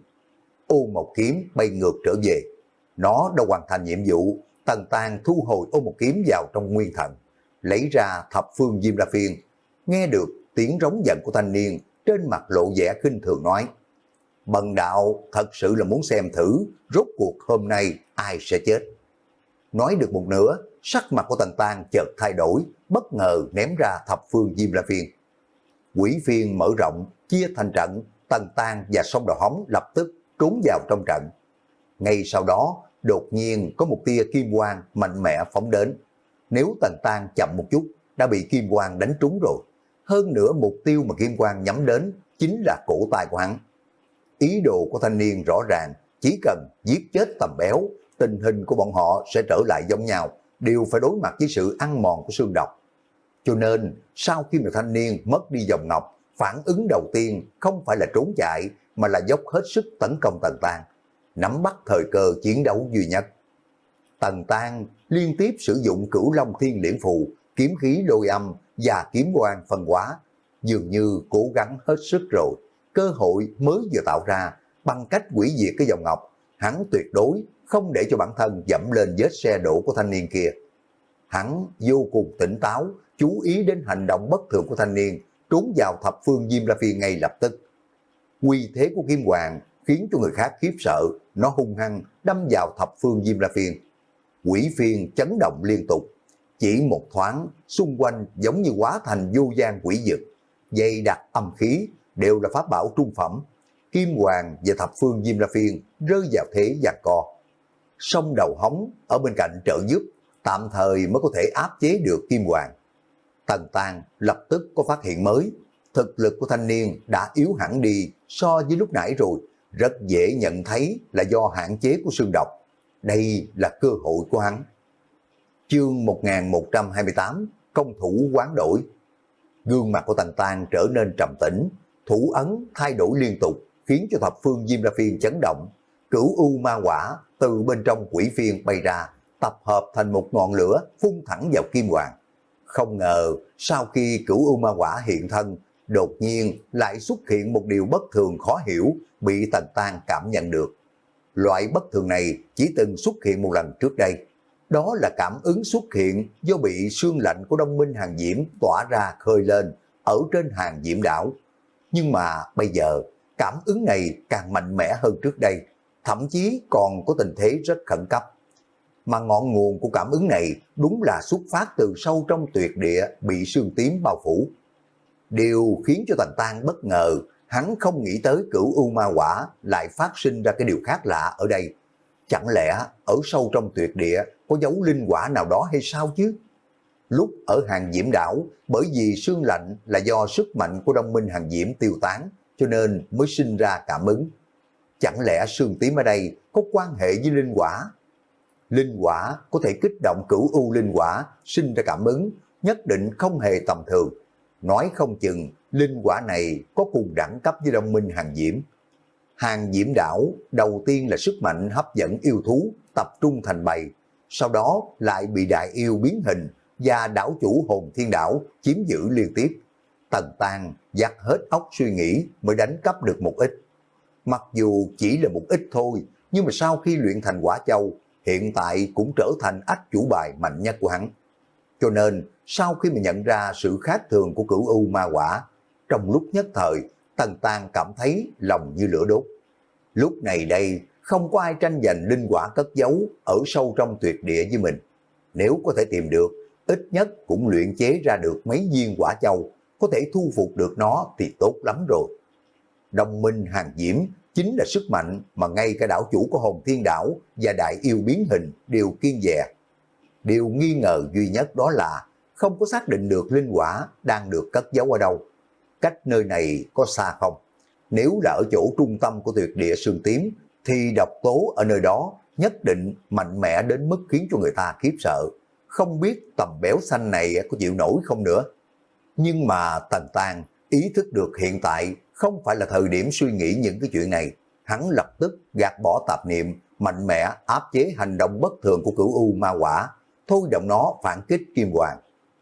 Ô Một Kiếm bay ngược trở về. Nó đã hoàn thành nhiệm vụ. Tần Tang thu hồi Ô Một Kiếm vào trong nguyên thần, lấy ra thập phương Diêm La Phiên. Nghe được tiếng rống giận của thanh niên, trên mặt lộ vẻ khinh thường nói: Bần đạo thật sự là muốn xem thử rốt cuộc hôm nay ai sẽ chết. Nói được một nửa, sắc mặt của Tần Tang chợt thay đổi, bất ngờ ném ra thập phương Diêm La Phiên. Quỷ phiên mở rộng, chia thành trận, Tần Tang và Song Đầu Hống lập tức trốn vào trong trận. Ngay sau đó, đột nhiên có một tia kim quang mạnh mẽ phóng đến. Nếu Tần Tang chậm một chút, đã bị kim quang đánh trúng rồi. Hơn nữa mục tiêu mà kim quang nhắm đến chính là cổ tay của hắn. Ý đồ của thanh niên rõ ràng, chỉ cần giết chết Tầm Béo, tình hình của bọn họ sẽ trở lại giống nhau, đều phải đối mặt với sự ăn mòn của xương độc. Cho nên, sau khi mà thanh niên mất đi dòng ngọc, phản ứng đầu tiên không phải là trốn chạy, mà là dốc hết sức tấn công Tần Tang, nắm bắt thời cơ chiến đấu duy nhất. Tần Tang liên tiếp sử dụng Cửu Long Thiên Liễn Phù, kiếm khí lôi âm và kiếm quang phân hóa, dường như cố gắng hết sức rồi. Cơ hội mới vừa tạo ra, bằng cách hủy diệt cái dòng ngọc, hắn tuyệt đối không để cho bản thân dẫm lên vết xe đổ của thanh niên kia. Hắn vô cùng tỉnh táo, chú ý đến hành động bất thường của thanh niên, trốn vào thập phương Diêm La Phiên ngay lập tức. Uy thế của Kim Hoàng khiến cho người khác khiếp sợ, nó hung hăng đâm vào thập phương Diêm La Phiên. Quỷ phiên chấn động liên tục, chỉ một thoáng, xung quanh giống như hóa thành vô gian quỷ dực, dày đặc âm khí, đều là pháp bảo trung phẩm. Kim Hoàng và thập phương Diêm La Phiên rơi vào thế giằng co. Song Đầu Hống ở bên cạnh trợ giúp, tạm thời mới có thể áp chế được Kim Hoàng. Tần Tang lập tức có phát hiện mới, thực lực của thanh niên đã yếu hẳn đi so với lúc nãy rồi, rất dễ nhận thấy là do hạn chế của xương độc. Đây là cơ hội của hắn. Chương một nghìn một trăm hai mươi tám, công thủ quán đổi. Gương mặt của Tần Tang trở nên trầm tĩnh, thủ ấn thay đổi liên tục, khiến cho thập phương Diêm La Phiên chấn động. Cửu U Ma Quả từ bên trong quỷ phiên bay ra, tập hợp thành một ngọn lửa phun thẳng vào Kim Hoàng. Không ngờ, sau khi Cửu U Ma Quả hiện thân, đột nhiên lại xuất hiện một điều bất thường khó hiểu, bị Tần Tang cảm nhận được. Loại bất thường này chỉ từng xuất hiện một lần trước đây. Đó là cảm ứng xuất hiện do bị sương lạnh của Đông Minh Hàng Diễm tỏa ra khơi lên ở trên Hàng Diễm đảo. Nhưng mà bây giờ, cảm ứng này càng mạnh mẽ hơn trước đây, thậm chí còn có tình thế rất khẩn cấp. Mà ngọn nguồn của cảm ứng này đúng là xuất phát từ sâu trong tuyệt địa bị sương tím bao phủ. Điều khiến cho Tần Tang bất ngờ, hắn không nghĩ tới Cửu U Ma Quả lại phát sinh ra cái điều khác lạ ở đây. Chẳng lẽ ở sâu trong tuyệt địa có dấu linh quả nào đó hay sao chứ? Lúc ở Hàng Diễm đảo, bởi vì sương lạnh là do sức mạnh của Đông Minh Hàng Diễm tiêu tán, cho nên mới sinh ra cảm ứng. Chẳng lẽ sương tím ở đây có quan hệ với linh quả? Linh quả có thể kích động Cửu U linh quả, sinh ra cảm ứng, nhất định không hề tầm thường. Nói không chừng, linh quả này có cùng đẳng cấp với Đông Minh Hàng Diễm. Hàng Diễm đảo đầu tiên là sức mạnh hấp dẫn yêu thú tập trung thành bầy, sau đó lại bị đại yêu biến hình và đảo chủ Hồn Thiên đảo chiếm giữ liên tiếp. Tần Tang dắt hết óc suy nghĩ mới đánh cắp được một ít. Mặc dù chỉ là một ít thôi, nhưng mà sau khi luyện thành quả châu, hiện tại cũng trở thành ách chủ bài mạnh nhất của hắn. Cho nên, sau khi mà nhận ra sự khác thường của Cửu U Ma Quả, trong lúc nhất thời, Tần Tang cảm thấy lòng như lửa đốt. Lúc này đây, không có ai tranh giành linh quả cất giấu ở sâu trong tuyệt địa với mình. Nếu có thể tìm được, ít nhất cũng luyện chế ra được mấy viên quả châu, có thể thu phục được nó thì tốt lắm rồi. Đông Minh Hàng Diễm chính là sức mạnh mà ngay cả đảo chủ của Hồn Thiên đảo và đại yêu biến hình đều kiêng dè. Điều nghi ngờ duy nhất đó là không có xác định được linh quả đang được cất giấu ở đâu. Cách nơi này có xa không? Nếu là ở chỗ trung tâm của tuyệt địa sương tím, thì độc tố ở nơi đó nhất định mạnh mẽ đến mức khiến cho người ta khiếp sợ. Không biết tầm béo xanh này có chịu nổi không nữa. Nhưng mà Tần Tang ý thức được hiện tại không phải là thời điểm suy nghĩ những cái chuyện này. Hắn lập tức gạt bỏ tạp niệm, mạnh mẽ áp chế hành động bất thường của Cửu U Ma Quả, thôi động nó phản kích Kim Hoàng.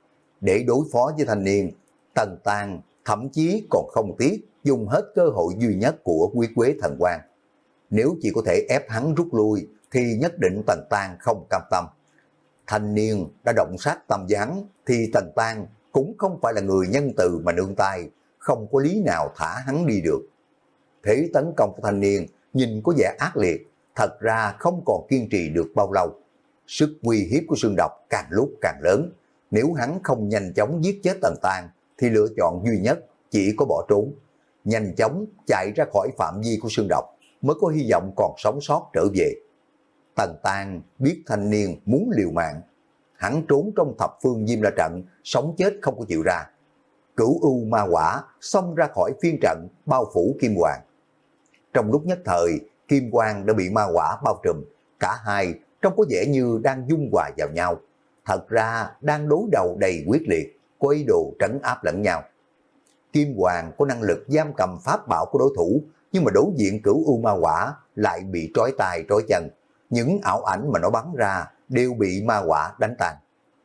Để đối phó với thanh niên, Tần Tang thậm chí còn không tiếc dùng hết cơ hội duy nhất của Quý Quế Thần Quang. Nếu chỉ có thể ép hắn rút lui thì nhất định Tần Tang không cam tâm. Thanh niên đã động sát tâm gián thì Tần Tang cũng không phải là người nhân từ mà nương tay, không có lý nào thả hắn đi được. Thế tấn công của thanh niên nhìn có vẻ ác liệt, thật ra không còn kiên trì được bao lâu. Sức uy hiếp của xương độc càng lúc càng lớn, nếu hắn không nhanh chóng giết chết Tần Tang thì lựa chọn duy nhất chỉ có bỏ trốn. Nhanh chóng chạy ra khỏi phạm vi của xương độc mới có hy vọng còn sống sót trở về. Tần Tang biết thanh niên muốn liều mạng, hắn trốn trong thập phương Diêm La trận, sống chết không có chịu ra. Cửu U Ma Quả xông ra khỏi phiên trận bao phủ Kim Hoàng. Trong lúc nhất thời, Kim Hoàng đã bị ma quả bao trùm, cả hai trông có vẻ như đang dung hòa vào nhau. Thật ra đang đối đầu đầy quyết liệt, có ý đồ trấn áp lẫn nhau. Kim Hoàng có năng lực giam cầm pháp bảo của đối thủ, nhưng mà đối diện Cửu U Ma Quả lại bị trói tay trói chân. Những ảo ảnh mà nó bắn ra đều bị ma quả đánh tan.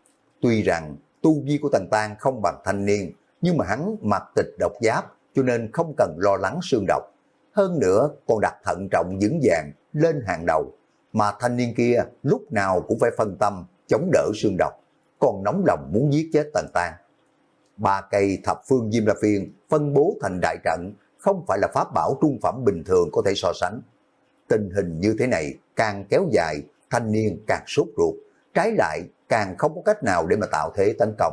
Tuy rằng tu vi của Tần Tang không bằng thanh niên, nhưng mà hắn mặc tịch độc giáp cho nên không cần lo lắng xương độc. Hơn nữa còn đặt thận trọng vững vàng lên hàng đầu, mà thanh niên kia lúc nào cũng phải phân tâm chống đỡ xương độc, còn nóng lòng muốn giết chết Tần Tang. Ba cây thập phương Diêm La Phiên phân bố thành đại trận không phải là pháp bảo trung phẩm bình thường có thể so sánh. Tình hình như thế này càng kéo dài, thanh niên càng sốt ruột, trái lại càng không có cách nào để mà tạo thế tấn công.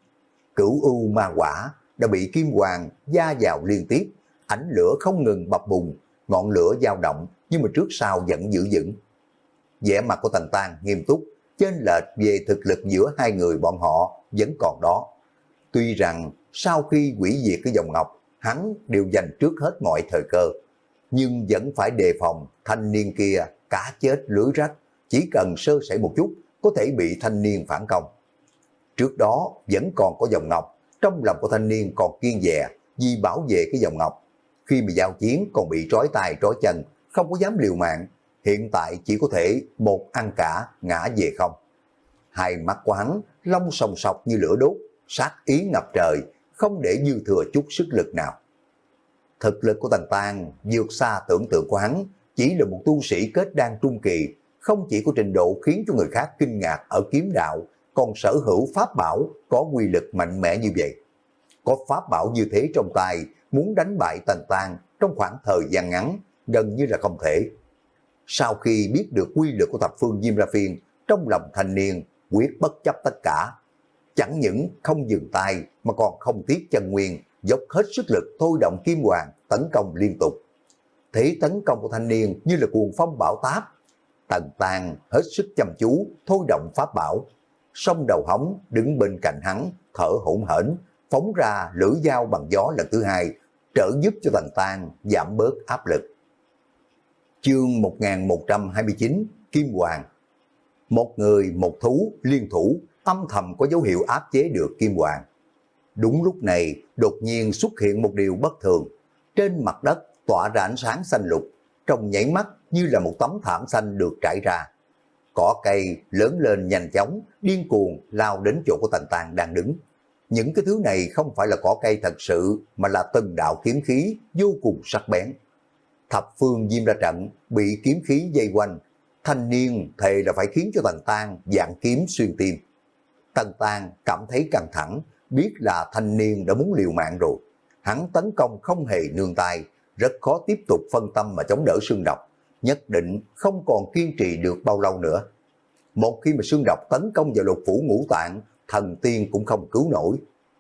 Cửu U Ma Quả đã bị Kim Hoàng gia vào liên tiếp, ánh lửa không ngừng bập bùng, ngọn lửa dao động nhưng mà trước sau vẫn giữ vững. Vẻ mặt của Tần Tang nghiêm túc, chênh lệch về thực lực giữa hai người bọn họ vẫn còn đó. Tuy rằng sau khi hủy diệt cái dòng ngọc, hắn đều dành trước hết mọi thời cơ, nhưng vẫn phải đề phòng thanh niên kia cá chết lưới rách, chỉ cần sơ sẩy một chút có thể bị thanh niên phản công. Trước đó vẫn còn có dòng ngọc, trong lòng của thanh niên còn kiên dè vì bảo vệ cái vòng ngọc. Khi mà giao chiến còn bị trói tay trói chân, không có dám liều mạng, hiện tại chỉ có thể một ăn cả ngã về không. Hai mắt của hắn long sòng sọc như lửa đốt, sát ý ngập trời, không để dư thừa chút sức lực nào. Thực lực của Tần Tang vượt xa tưởng tượng của hắn, chỉ là một tu sĩ kết đan trung kỳ, không chỉ có trình độ khiến cho người khác kinh ngạc ở kiếm đạo, còn sở hữu pháp bảo có quy lực mạnh mẽ như vậy. Có pháp bảo như thế trong tay, muốn đánh bại Tần Tang trong khoảng thời gian ngắn, gần như là không thể. Sau khi biết được quy lực của thập phương Diêm La Phiên, trong lòng thanh niên quyết bất chấp tất cả. Chẳng những không dừng tay mà còn không tiếc chân nguyên, dốc hết sức lực thôi động kim hoàng tấn công liên tục. Thế tấn công của thanh niên như là cuồng phong bão táp. Tần Tang hết sức chăm chú thôi động pháp bảo. Song đầu hóng đứng bên cạnh hắn thở hổn hển, phóng ra lưỡi dao bằng gió lần thứ hai, trợ giúp cho Tần Tang giảm bớt áp lực. Chương một nghìn một trăm hai mươi chín, Kim Hoàng. Một người một thú liên thủ âm thầm có dấu hiệu áp chế được Kim Hoàng. Đúng lúc này đột nhiên xuất hiện một điều bất thường. Trên mặt đất tỏa ra ánh sáng xanh lục, trong nháy mắt như là một tấm thảm xanh được trải ra. Cỏ cây lớn lên nhanh chóng, điên cuồng lao đến chỗ của Tần Tang đang đứng. Những cái thứ này không phải là cỏ cây thật sự, mà là từng đạo kiếm khí vô cùng sắc bén. Thập phương Diêm La Trận bị kiếm khí dây quanh, thanh niên thề là phải khiến cho Tần Tang vạn kiếm xuyên tim. Tần Tang cảm thấy căng thẳng, biết là thanh niên đã muốn liều mạng rồi. Hắn tấn công không hề nương tay, rất khó tiếp tục phân tâm mà chống đỡ xương độc, nhất định không còn kiên trì được bao lâu nữa. Một khi mà xương độc tấn công vào lục phủ ngũ tạng, thần tiên cũng không cứu nổi.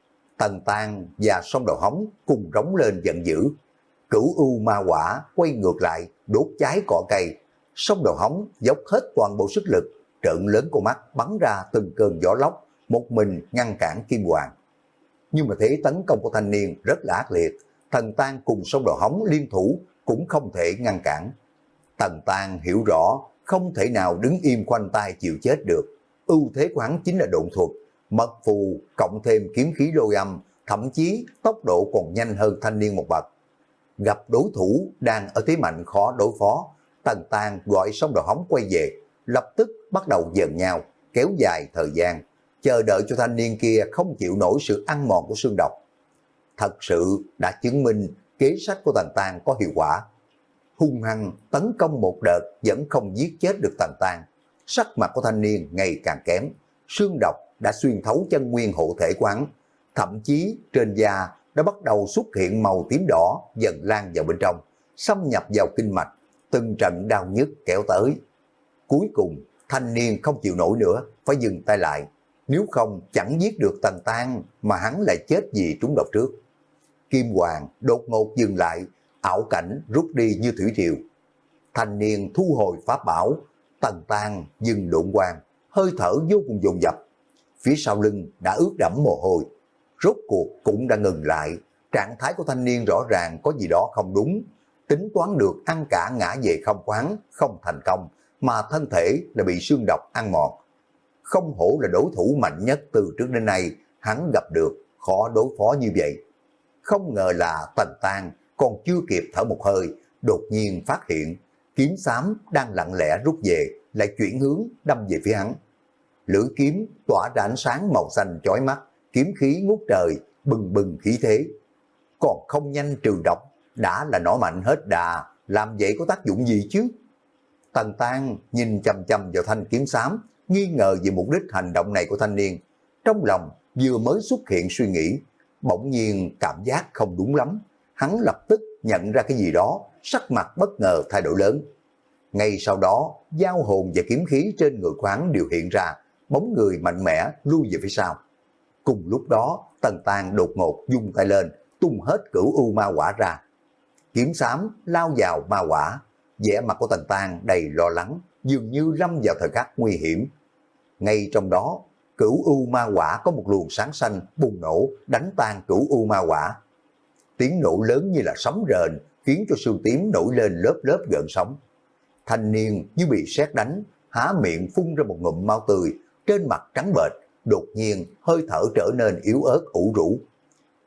Tần Tang và Song Đầu Hóng cùng rống lên giận dữ. Cửu U Ma Hỏa quay ngược lại đốt cháy cỏ cây. Song Đầu Hóng dốc hết toàn bộ sức lực, trợn lớn con mắt bắn ra từng cơn gió lốc, một mình ngăn cản Kim Hoàng. Nhưng mà thế tấn công của thanh niên rất là ác liệt, Tần Tang cùng Song Đầu Hóng liên thủ cũng không thể ngăn cản. Tần Tang hiểu rõ không thể nào đứng im khoanh tay chịu chết được. Ưu thế của hắn chính là độn thuật, mật phù cộng thêm kiếm khí lôi âm, thậm chí tốc độ còn nhanh hơn thanh niên một bậc. Gặp đối thủ đang ở thế mạnh khó đối phó, Tần Tang gọi Song Đầu Hóng quay về, lập tức bắt đầu giận nhau, kéo dài thời gian, chờ đợi cho thanh niên kia không chịu nổi sự ăn mòn của xương độc. Thật sự đã chứng minh kế sách của Tần Tang có hiệu quả. Hung hăng tấn công một đợt vẫn không giết chết được Tần Tang. Sắc mặt của thanh niên ngày càng kém, xương độc đã xuyên thấu chân nguyên hộ thể của hắn, thậm chí trên da đã bắt đầu xuất hiện màu tím đỏ dần lan vào bên trong, xâm nhập vào kinh mạch, từng trận đau nhức kéo tới. Cuối cùng thanh niên không chịu nổi nữa, phải dừng tay lại, nếu không chẳng giết được Tần Tang mà hắn lại chết vì trúng độc trước. Kim Hoàng đột ngột dừng lại, ảo cảnh rút đi như thủy triều. Thanh niên thu hồi pháp bảo, Tần Tang dừng độn quang, hơi thở vô cùng dồn dập. Phía sau lưng đã ướt đẫm mồ hôi, rốt cuộc cũng đã ngừng lại. Trạng thái của thanh niên rõ ràng có gì đó không đúng, tính toán được ăn cả ngã về không quán, không thành công, mà thân thể là bị xương độc ăn mòn. Không hổ là đối thủ mạnh nhất từ trước đến nay hắn gặp được, khó đối phó như vậy. Không ngờ là Tần Tang còn chưa kịp thở một hơi, đột nhiên phát hiện kiếm xám đang lặng lẽ rút về, lại chuyển hướng đâm về phía hắn. Lưỡi kiếm tỏa ra ánh sáng màu xanh chói mắt, kiếm khí ngút trời, bừng bừng khí thế. Còn không nhanh trừ độc, đã là nỏ mạnh hết đà, làm vậy có tác dụng gì chứ? Tần Tang nhìn chằm chằm vào thanh kiếm xám, nghi ngờ về mục đích hành động này của thanh niên. Trong lòng vừa mới xuất hiện suy nghĩ, bỗng nhiên cảm giác không đúng lắm. Hắn lập tức nhận ra cái gì đó, sắc mặt bất ngờ thay đổi lớn. Ngay sau đó, giao hồn và kiếm khí trên người của hắn đều hiện ra, bóng người mạnh mẽ lui về phía sau. Cùng lúc đó, Tần Tang đột ngột dung tay lên, tung hết Cửu U Ma Hỏa ra. Kiếm xám lao vào ma hỏa, vẻ mặt của Tần Tang đầy lo lắng, dường như lâm vào thời khắc nguy hiểm. Ngay trong đó, Cửu U Ma Hỏa có một luồng sáng xanh bùng nổ, đánh tan Cửu U Ma Hỏa. Tiếng nổ lớn như là sấm rền, khiến cho xương tím nổi lên lớp lớp gợn sóng. Thanh niên như bị sét đánh, há miệng phun ra một ngụm máu tươi, trên mặt trắng bệch, đột nhiên hơi thở trở nên yếu ớt ủ rũ.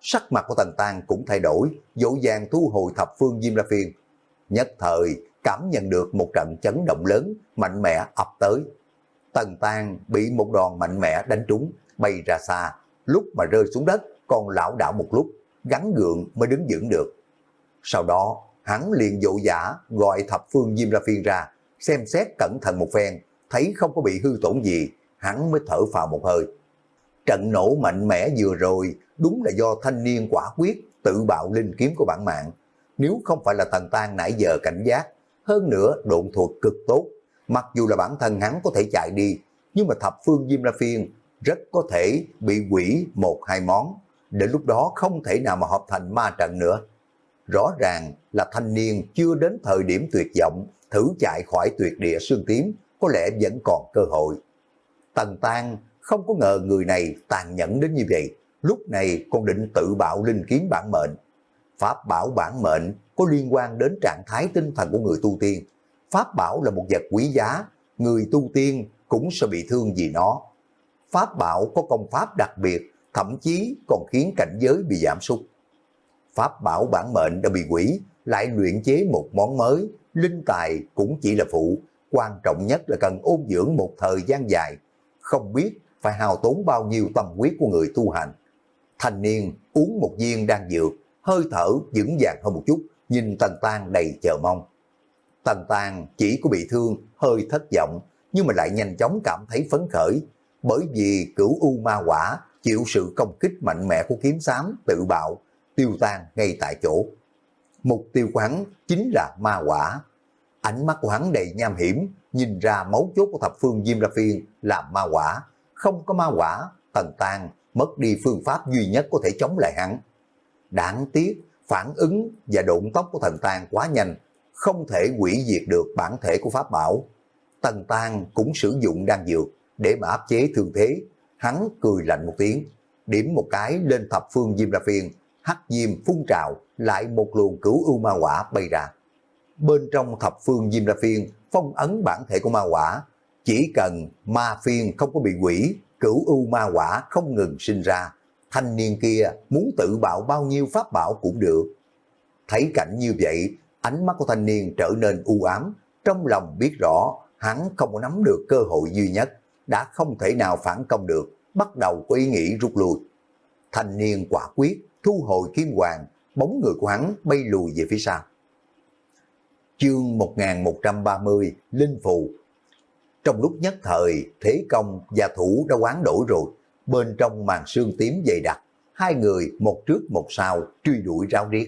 Sắc mặt của Tần Tang cũng thay đổi, dỗ dàng thu hồi thập phương Diêm La Phiên. Nhất thời cảm nhận được một trận chấn động lớn, mạnh mẽ ập tới. Tần Tang bị một đòn mạnh mẽ đánh trúng, bay ra xa, lúc mà rơi xuống đất còn lảo đảo một lúc, gắng gượng mới đứng vững được. Sau đó, hắn liền vội vã gọi thập phương Diêm La Phiên ra, xem xét cẩn thận một phen, thấy không có bị hư tổn gì, hắn mới thở phào một hơi. Trận nổ mạnh mẽ vừa rồi, đúng là do thanh niên quả quyết tự bạo linh kiếm của bản mạng. Nếu không phải là Tần Tang nãy giờ cảnh giác, hơn nữa độn thuật cực tốt, mặc dù là bản thân hắn có thể chạy đi, nhưng mà thập phương Diêm La Phiên rất có thể bị hủy một hai món, đến lúc đó không thể nào mà hợp thành ma trận nữa. Rõ ràng là thanh niên chưa đến thời điểm tuyệt vọng, thử chạy khỏi tuyệt địa xương tím, có lẽ vẫn còn cơ hội. Tần Tang không có ngờ người này tàn nhẫn đến như vậy, lúc này còn định tự bạo linh kiếm bản mệnh. Pháp bảo bản mệnh có liên quan đến trạng thái tinh thần của người tu tiên. Pháp bảo là một vật quý giá, người tu tiên cũng sẽ bị thương vì nó. Pháp bảo có công pháp đặc biệt, thậm chí còn khiến cảnh giới bị giảm sút. Pháp bảo bản mệnh đã bị hủy, lại luyện chế một món mới, linh tài cũng chỉ là phụ, quan trọng nhất là cần ôn dưỡng một thời gian dài, không biết phải hao tốn bao nhiêu tâm huyết của người tu hành. Thanh niên uống một viên đan dược, hơi thở vững vàng hơn một chút, nhìn Tần Tang đầy chờ mong. Tần Tang chỉ có bị thương, hơi thất vọng, nhưng mà lại nhanh chóng cảm thấy phấn khởi, bởi vì cửu u ma quả chịu sự công kích mạnh mẽ của kiếm xám tự bạo, tiêu tan ngay tại chỗ. Mục tiêu của hắn chính là ma quả. Ánh mắt của hắn đầy nham hiểm, nhìn ra mấu chốt của thập phương Diêm La Phiên là ma quả. Không có ma quả, Tần Tang mất đi phương pháp duy nhất có thể chống lại hắn. Đáng tiếc, phản ứng và độn tốc của Tần Tang quá nhanh, không thể hủy diệt được bản thể của pháp bảo. Tần Tang cũng sử dụng đan dược để mà áp chế thương thế. Hắn cười lạnh một tiếng, điểm một cái lên thập phương Diêm La Phiên, hắc diêm phun trào, lại một luồng cửu u ma quả bay ra. Bên trong thập phương Diêm La Phiên phong ấn bản thể của ma quả, chỉ cần ma phiên không có bị hủy, cửu u ma quả không ngừng sinh ra, thanh niên kia muốn tự bạo bao nhiêu pháp bảo cũng được. Thấy cảnh như vậy, ánh mắt của thanh niên trở nên u ám, trong lòng biết rõ hắn không có nắm được cơ hội duy nhất, đã không thể nào phản công được, bắt đầu có ý nghĩ rút lui. Thanh niên quả quyết thu hồi kim hoàng, bóng người của hắn bay lùi về phía sau. Chương một nghìn một trăm ba mươi Linh Phù. Trong lúc nhất thời, thế công và thủ đã hoán đổi rồi, bên trong màn sương tím dày đặc, hai người một trước một sau truy đuổi ráo riết.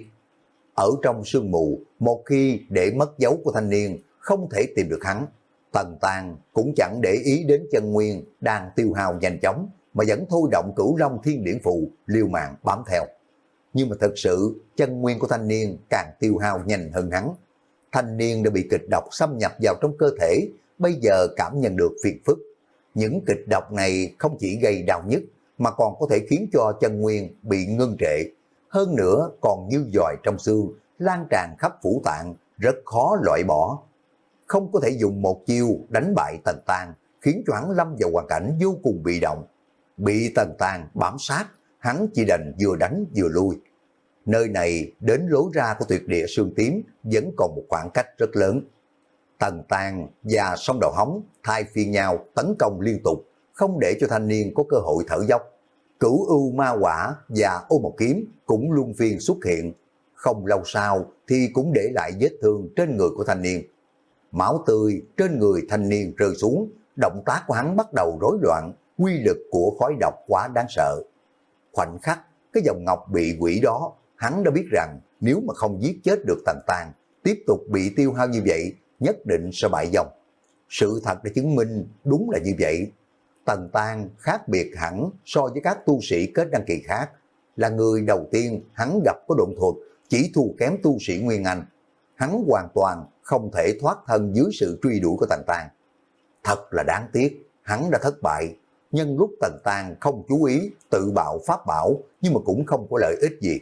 Ở trong sương mù, một khi để mất dấu của thanh niên, không thể tìm được hắn, Tần Tang cũng chẳng để ý đến chân nguyên đang tiêu hao nhanh chóng, mà vẫn thôi động Cửu Long Thiên Điển Phù liều mạng bám theo. Nhưng mà thật sự chân nguyên của thanh niên càng tiêu hao nhanh hơn hắn. Thanh niên đã bị kịch độc xâm nhập vào trong cơ thể, bây giờ cảm nhận được phiền phức. Những kịch độc này không chỉ gây đau nhức, mà còn có thể khiến cho chân nguyên bị ngưng trệ. Hơn nữa còn như giòi trong xương, lan tràn khắp phủ tạng, rất khó loại bỏ. Không có thể dùng một chiêu đánh bại Tần Tang, khiến cho hắn lâm vào hoàn cảnh vô cùng bị động. Bị Tần Tang bám sát, hắn chỉ đành vừa đánh vừa lui. Nơi này đến lối ra của tuyệt địa xương tím vẫn còn một khoảng cách rất lớn. Tần Tang và Song Đầu Hống thay phiên nhau tấn công liên tục, không để cho thanh niên có cơ hội thở dốc. Cửu ưu ma quả và ô một kiếm cũng luân phiên xuất hiện. Không lâu sau thì cũng để lại vết thương trên người của thanh niên. Máu tươi trên người thanh niên rơi xuống, động tác của hắn bắt đầu rối loạn, quy lực của khói độc quá đáng sợ. Khoảnh khắc, cái vòng ngọc bị quỷ đó, hắn đã biết rằng nếu mà không giết chết được Tần Tang, tiếp tục bị tiêu hao như vậy, nhất định sẽ bại vòng. Sự thật đã chứng minh đúng là như vậy. Tần Tang khác biệt hẳn so với các tu sĩ kết đăng kỳ khác, là người đầu tiên hắn gặp có độn thuật, chỉ thua kém tu sĩ Nguyên Anh. Hắn hoàn toàn không thể thoát thân dưới sự truy đuổi của Tần Tang. Thật là đáng tiếc, hắn đã thất bại. Nhân lúc Tần Tang không chú ý, tự bạo pháp bảo, nhưng mà cũng không có lợi ích gì.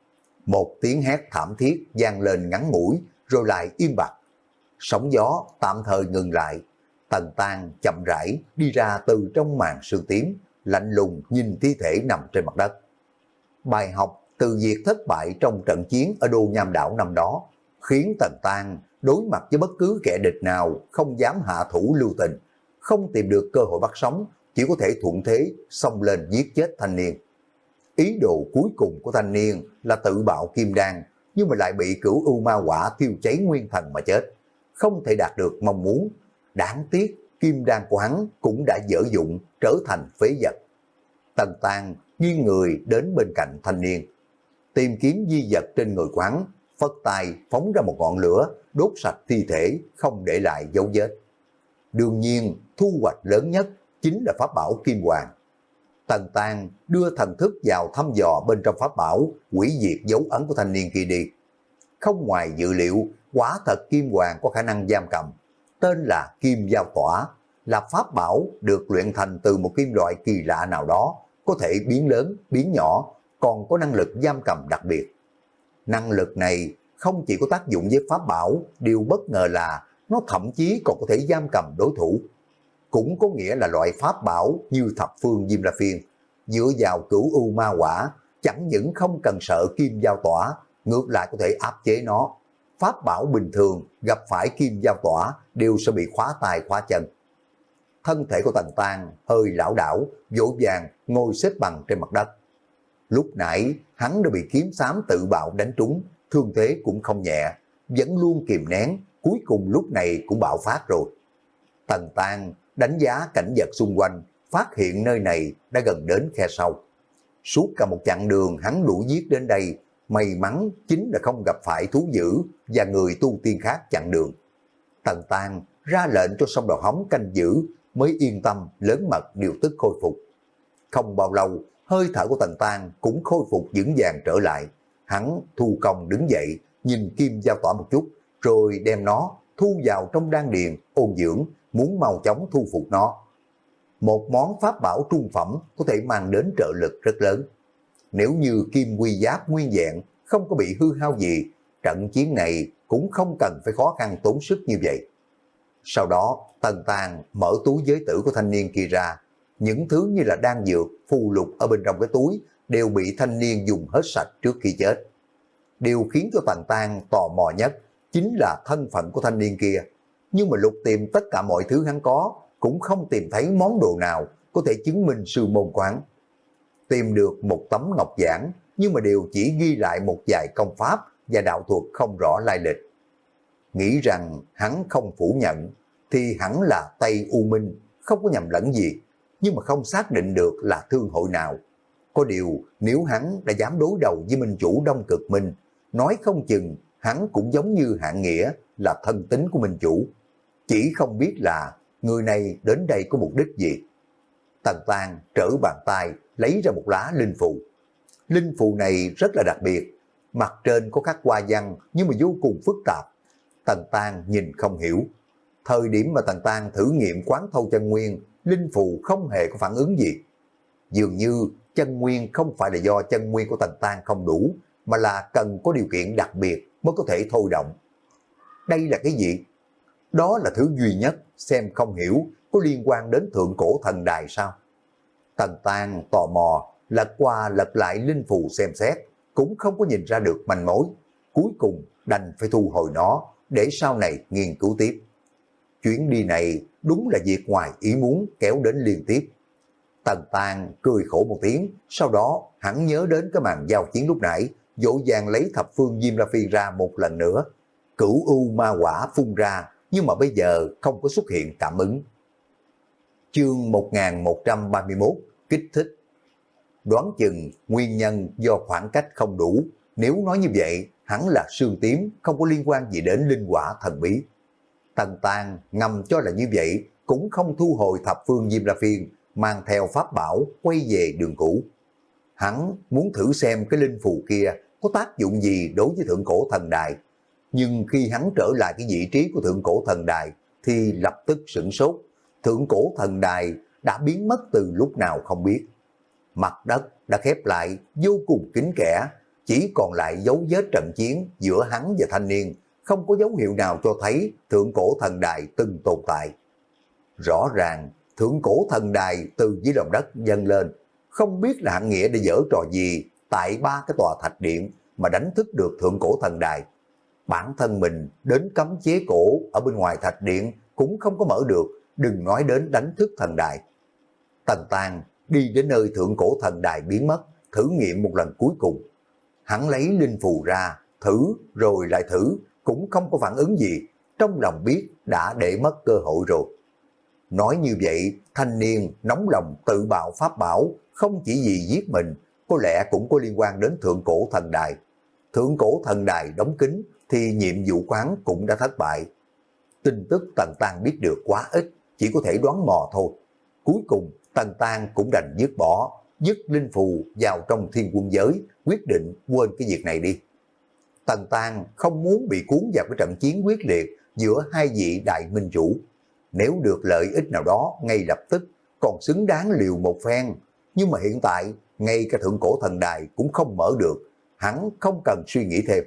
Một tiếng hét thảm thiết vang lên ngắn ngủi, rồi lại im bặt. Sóng gió tạm thời ngừng lại. Tần Tang chậm rãi đi ra từ trong màn sương tím, lạnh lùng nhìn thi thể nằm trên mặt đất. Bài học từ việc thất bại trong trận chiến ở Đô Nham Đảo năm đó, khiến Tần Tang đối mặt với bất cứ kẻ địch nào không dám hạ thủ lưu tình, không tìm được cơ hội bắt sống, chỉ có thể thuận thế xông lên giết chết thanh niên. Ý đồ cuối cùng của thanh niên là tự bạo kim đan, nhưng mà lại bị cửu u ma quả thiêu cháy nguyên thần mà chết, không thể đạt được mong muốn. Đáng tiếc, kim đan của hắn cũng đã dở dụng, trở thành phế vật. Tần Tang nghiêng người đến bên cạnh thanh niên, tìm kiếm di vật trên người của hắn, phất tay phóng ra một ngọn lửa, đốt sạch thi thể, không để lại dấu vết. Đương nhiên, thu hoạch lớn nhất chính là pháp bảo Kim Hoàng. Tần Tang đưa thần thức vào thăm dò bên trong pháp bảo, hủy diệt dấu ấn của thanh niên kia đi. Không ngoài dự liệu, quả thật Kim Hoàng có khả năng giam cầm, tên là Kim Giao Tỏa, là pháp bảo được luyện thành từ một kim loại kỳ lạ nào đó, có thể biến lớn, biến nhỏ, còn có năng lực giam cầm đặc biệt. Năng lực này không chỉ có tác dụng với pháp bảo, điều bất ngờ là nó thậm chí còn có thể giam cầm đối thủ. Cũng có nghĩa là loại pháp bảo như thập phương Diêm La Phiên, dựa vào cửu u ma quả, chẳng những không cần sợ kim giao tỏa, ngược lại có thể áp chế nó. Pháp bảo bình thường gặp phải kim giao tỏa đều sẽ bị khóa tay khóa chân. Thân thể của Tần Tang hơi lảo đảo, vội vàng ngồi xếp bằng trên mặt đất. Lúc nãy hắn đã bị kiếm xám tự bạo đánh trúng, thương thế cũng không nhẹ, vẫn luôn kìm nén, cuối cùng lúc này cũng bạo phát rồi. Tần Tang đánh giá cảnh vật xung quanh, phát hiện nơi này đã gần đến khe sâu. Suốt cả một chặng đường hắn đuổi giết đến đây, may mắn chính là không gặp phải thú dữ và người tu tiên khác chặn đường. Tần Tang ra lệnh cho sông Đào Hóng canh giữ, mới yên tâm lớn mật điều tức khôi phục. Không bao lâu, hơi thở của Tần Tang cũng khôi phục vững vàng trở lại. Hắn thu công đứng dậy, nhìn kim giao tỏa một chút, rồi đem nó thu vào trong đan điền ôn dưỡng, muốn mau chóng thu phục nó. Một món pháp bảo trung phẩm có thể mang đến trợ lực rất lớn. Nếu như kim quy giáp nguyên vẹn, không có bị hư hao gì, trận chiến này cũng không cần phải khó khăn tốn sức như vậy. Sau đó, Tần Tang mở túi giới tử của thanh niên kia ra. Những thứ như là đan dược, phù lục ở bên trong cái túi đều bị thanh niên dùng hết sạch trước khi chết. Điều khiến cho Tần Tang tò mò nhất chính là thân phận của thanh niên kia. Nhưng mà lục tìm tất cả mọi thứ hắn có, cũng không tìm thấy món đồ nào có thể chứng minh sư môn quán. Tìm được một tấm ngọc giản, nhưng mà đều chỉ ghi lại một vài công pháp và đạo thuật không rõ lai lịch. Nghĩ rằng hắn không phủ nhận, thì hẳn là Tây U Minh, không có nhầm lẫn gì, nhưng mà không xác định được là thương hội nào. Có điều, nếu hắn đã dám đối đầu với minh chủ Đông Cực Minh, nói không chừng hắn cũng giống như Hạng Nghĩa là thân tín của minh chủ. Chỉ không biết là người này đến đây có mục đích gì. Tần Tang trở bàn tay lấy ra một lá linh phù. Linh phù này rất là đặc biệt, mặt trên có khắc hoa văn nhưng mà vô cùng phức tạp. Tần Tang nhìn không hiểu. Thời điểm mà Tần Tang thử nghiệm quán thâu chân nguyên, linh phù không hề có phản ứng gì. Dường như chân nguyên không phải là do chân nguyên của Tần Tang không đủ, mà là cần có điều kiện đặc biệt mới có thể thôi động. Đây là cái gì? Đó là thứ duy nhất xem không hiểu có liên quan đến thượng cổ thần đài sao? Tần Tang tò mò lật qua lật lại linh phù xem xét, cũng không có nhìn ra được manh mối. Cuối cùng đành phải thu hồi nó để sau này nghiên cứu tiếp. Chuyến đi này đúng là việc ngoài ý muốn kéo đến liên tiếp. Tần Tang cười khổ một tiếng, sau đó hắn nhớ đến cái màn giao chiến lúc nãy, dỗ dàng lấy thập phương Diêm La Phiên ra một lần nữa. Cửu u ma quả phun ra, nhưng mà bây giờ không có xuất hiện cảm ứng. Chương một nghìn một trăm ba mươi mốt, kích thích. Đoán chừng nguyên nhân do khoảng cách không đủ, nếu nói như vậy hẳn là sương tím, không có liên quan gì đến linh quả thần bí. Tần Tang ngầm cho là như vậy, cũng không thu hồi thập phương Diêm La Phiên, mang theo pháp bảo quay về đường cũ. Hắn muốn thử xem cái linh phù kia có tác dụng gì đối với thượng cổ thần đài. Nhưng khi hắn trở lại cái vị trí của thượng cổ thần đài thì lập tức sửng sốt. Thượng cổ thần đài đã biến mất từ lúc nào không biết. Mặt đất đã khép lại vô cùng kín kẽ, chỉ còn lại dấu vết trận chiến giữa hắn và thanh niên, không có dấu hiệu nào cho thấy thượng cổ thần đài từng tồn tại. Rõ ràng thượng cổ thần đài từ dưới lòng đất dâng lên, không biết là Hạng Nghĩa để dở trò gì, tại ba cái tòa thạch điện mà đánh thức được thượng cổ thần đài. Bản thân mình đến cấm chế cổ ở bên ngoài thạch điện cũng không có mở được, đừng nói đến đánh thức thần đài. Tần Tang đi đến nơi thượng cổ thần đài biến mất, thử nghiệm một lần cuối cùng. Hắn lấy linh phù ra, thử rồi lại thử, cũng không có phản ứng gì, trong lòng biết đã để mất cơ hội rồi. Nói như vậy, thanh niên nóng lòng tự bạo pháp bảo, không chỉ vì giết mình, có lẽ cũng có liên quan đến thượng cổ thần đài. Thượng cổ thần đài đóng kín thì nhiệm vụ quán cũng đã thất bại. Tin tức Tần Tang biết được quá ít, chỉ có thể đoán mò thôi. Cuối cùng Tần Tang cũng đành dứt bỏ, dứt linh phù vào trong thiên quân giới, quyết định quên cái việc này đi. Tần Tang không muốn bị cuốn vào cái trận chiến quyết liệt giữa hai vị đại minh chủ. Nếu được lợi ích nào đó ngay lập tức, còn xứng đáng liều một phen. Nhưng mà hiện tại, ngay cả thượng cổ thần đài cũng không mở được, hắn không cần suy nghĩ thêm.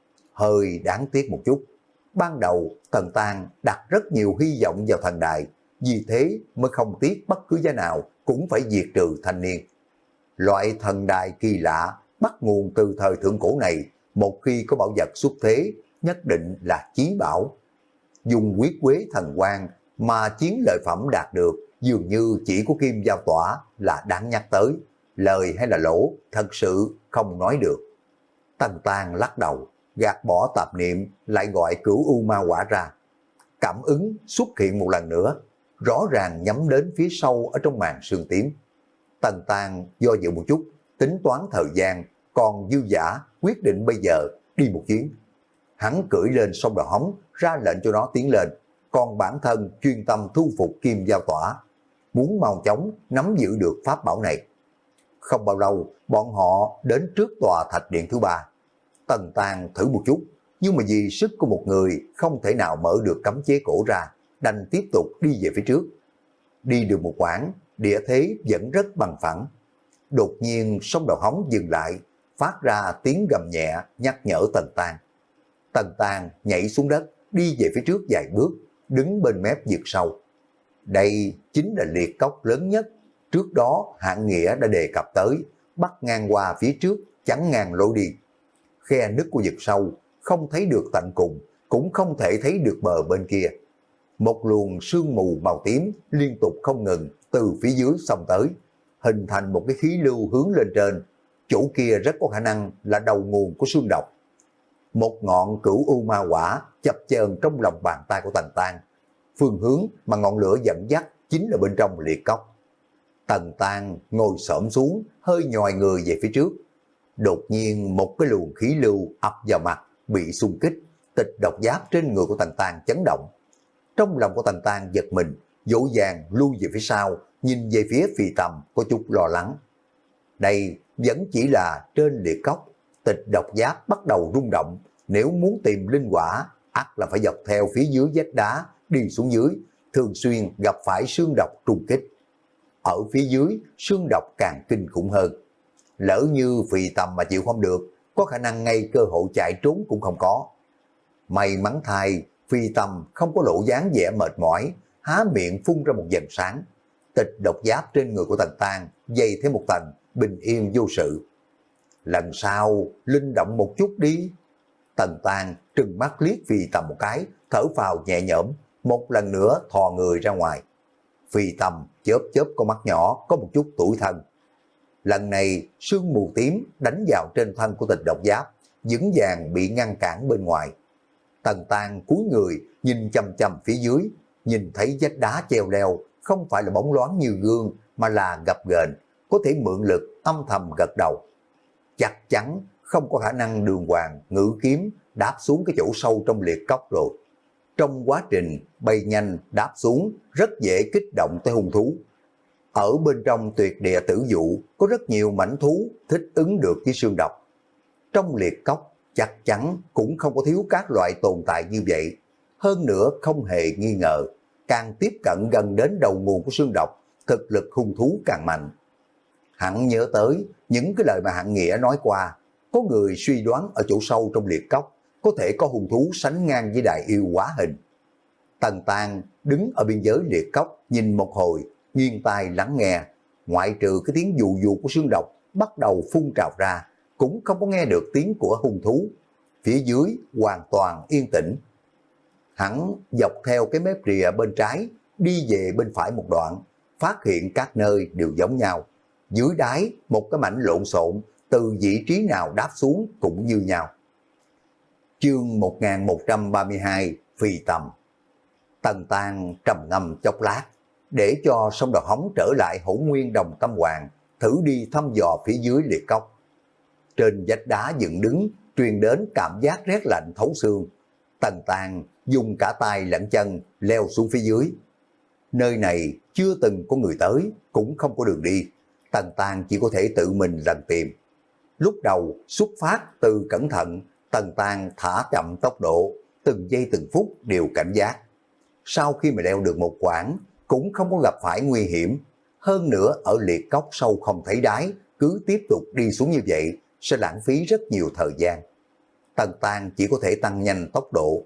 Hơi đáng tiếc một chút. Ban đầu, Tần Tang đặt rất nhiều hy vọng vào thần đài, vì thế mới không tiếc bất cứ giá nào cũng phải diệt trừ thanh niên. Loại thần đài kỳ lạ, bắt nguồn từ thời thượng cổ này, một khi có bảo vật xuất thế, nhất định là chí bảo. Dùng huyết quế thần quang mà chiến lợi phẩm đạt được, dường như chỉ có kim giao tỏa là đáng nhắc tới. Lời hay là lỗ, thật sự không nói được. Tần Tang lắc đầu, gạt bỏ tạp niệm, lại gọi cửu u ma quả ra. Cảm ứng xuất hiện một lần nữa, rõ ràng nhắm đến phía sau ở trong màn sương tím. Tần Tang do dự một chút, tính toán thời gian, còn dư dả, quyết định bây giờ đi một chuyến. Hắn cưỡi lên sông Đào Hóng, ra lệnh cho nó tiến lên, còn bản thân chuyên tâm thu phục kim giao tỏa, muốn mau chóng nắm giữ được pháp bảo này. Không bao lâu, bọn họ đến trước tòa thạch điện thứ ba. Tần Tang thử một chút, nhưng mà vì sức của một người không thể nào mở được cấm chế cổ ra, đành tiếp tục đi về phía trước. Đi được một quãng, địa thế vẫn rất bằng phẳng. Đột nhiên sông Đào Hóng dừng lại, phát ra tiếng gầm nhẹ nhắc nhở Tần Tang. Tần Tang nhảy xuống đất, đi về phía trước vài bước, đứng bên mép vực sâu. Đây chính là liệt cốc lớn nhất, trước đó Hạng Nghĩa đã đề cập tới, bắt ngang qua phía trước, chắn ngang lối đi. Khe nứt của vực sâu, không thấy được tận cùng, cũng không thể thấy được bờ bên kia. Một luồng sương mù màu tím liên tục không ngừng từ phía dưới xông tới, hình thành một cái khí lưu hướng lên trên. Chỗ kia rất có khả năng là đầu nguồn của xương độc. Một ngọn cửu u ma quả chập chờn trong lòng bàn tay của Tần Tang. Phương hướng mà ngọn lửa dẫn dắt chính là bên trong liệt cốc. Tần Tang ngồi xổm xuống, hơi nhòi người về phía trước. Đột nhiên một cái luồng khí lưu ập vào mặt, bị xung kích, tịch độc giáp trên người của Tần Tang chấn động. Trong lòng của Tần Tang giật mình, dỗ dàng lui về phía sau, nhìn về phía Phi Tầm có chút lo lắng. Đây vẫn chỉ là trên liệt cốc, tịch độc giáp bắt đầu rung động, nếu muốn tìm linh quả, ắt là phải dọc theo phía dưới vách đá, đi xuống dưới, thường xuyên gặp phải xương độc trùng kích. Ở phía dưới, xương độc càng kinh khủng hơn. Lỡ như Phi Tầm mà chịu không được, có khả năng ngay cơ hội chạy trốn cũng không có. May mắn thay, Phi Tầm không có lộ dáng vẻ mệt mỏi, há miệng phun ra một dần sáng. Tịch độc giáp trên người của Tần Tang dày thêm một tầng, bình yên vô sự. Lần sau, linh động một chút đi. Tần Tang trừng mắt liếc Phi Tầm một cái, thở phào nhẹ nhõm, một lần nữa thò người ra ngoài. Phi Tầm chớp chớp con mắt nhỏ, có một chút tủi thân. Lần này, sương mù tím đánh vào trên thân của tịch độc giáp, vững vàng bị ngăn cản bên ngoài. Tần Tang cúi người, nhìn chăm chăm phía dưới, nhìn thấy vách đá treo leo, không phải là bóng loáng như gương, mà là gập ghềnh, có thể mượn lực âm thầm gật đầu. Chắc chắn không có khả năng đường hoàng ngự kiếm đáp xuống cái chỗ sâu trong liệt cốc rồi. Trong quá trình bay nhanh đáp xuống, rất dễ kích động tới hung thú. Ở bên trong tuyệt địa tử dụ có rất nhiều mảnh thú thích ứng được với xương độc. Trong liệt cốc chắc chắn cũng không có thiếu các loại tồn tại như vậy. Hơn nữa không hề nghi ngờ, càng tiếp cận gần đến đầu nguồn của xương độc, thực lực hung thú càng mạnh. Hắn nhớ tới những cái lời mà Hạng Nghĩa nói qua, có người suy đoán ở chỗ sâu trong liệt cốc có thể có hung thú sánh ngang với đại yêu hóa hình. Tần Tang đứng ở biên giới liệt cốc nhìn một hồi, nghiêng tai lắng nghe, ngoại trừ cái tiếng dù dù của xương độc bắt đầu phun trào ra, cũng không có nghe được tiếng của hung thú. Phía dưới hoàn toàn yên tĩnh. Hắn dọc theo cái mép rìa bên trái, đi về bên phải một đoạn, phát hiện các nơi đều giống nhau. Dưới đáy một cái mảnh lộn xộn, từ vị trí nào đáp xuống cũng như nhau. Chương một nghìn một trăm ba mươi hai, Phi Tầm. Tần Tang trầm ngâm chốc lát, để cho sông Đào Hống trở lại Hỗn Nguyên Đồng Tâm Hoàng, thử đi thăm dò phía dưới liệt cốc. Trên vách đá dựng đứng, truyền đến cảm giác rét lạnh thấu xương. Tần Tang dùng cả tay lẫn chân leo xuống phía dưới. Nơi này chưa từng có người tới, cũng không có đường đi. Tần Tang chỉ có thể tự mình lần tìm. Lúc đầu xuất phát từ cẩn thận, Tần Tang thả chậm tốc độ, từng giây từng phút đều cảnh giác. Sau khi mà leo được một quãng, cũng không có gặp phải nguy hiểm. Hơn nữa ở liệt cốc sâu không thấy đáy, cứ tiếp tục đi xuống như vậy sẽ lãng phí rất nhiều thời gian. Tần Tang chỉ có thể tăng nhanh tốc độ.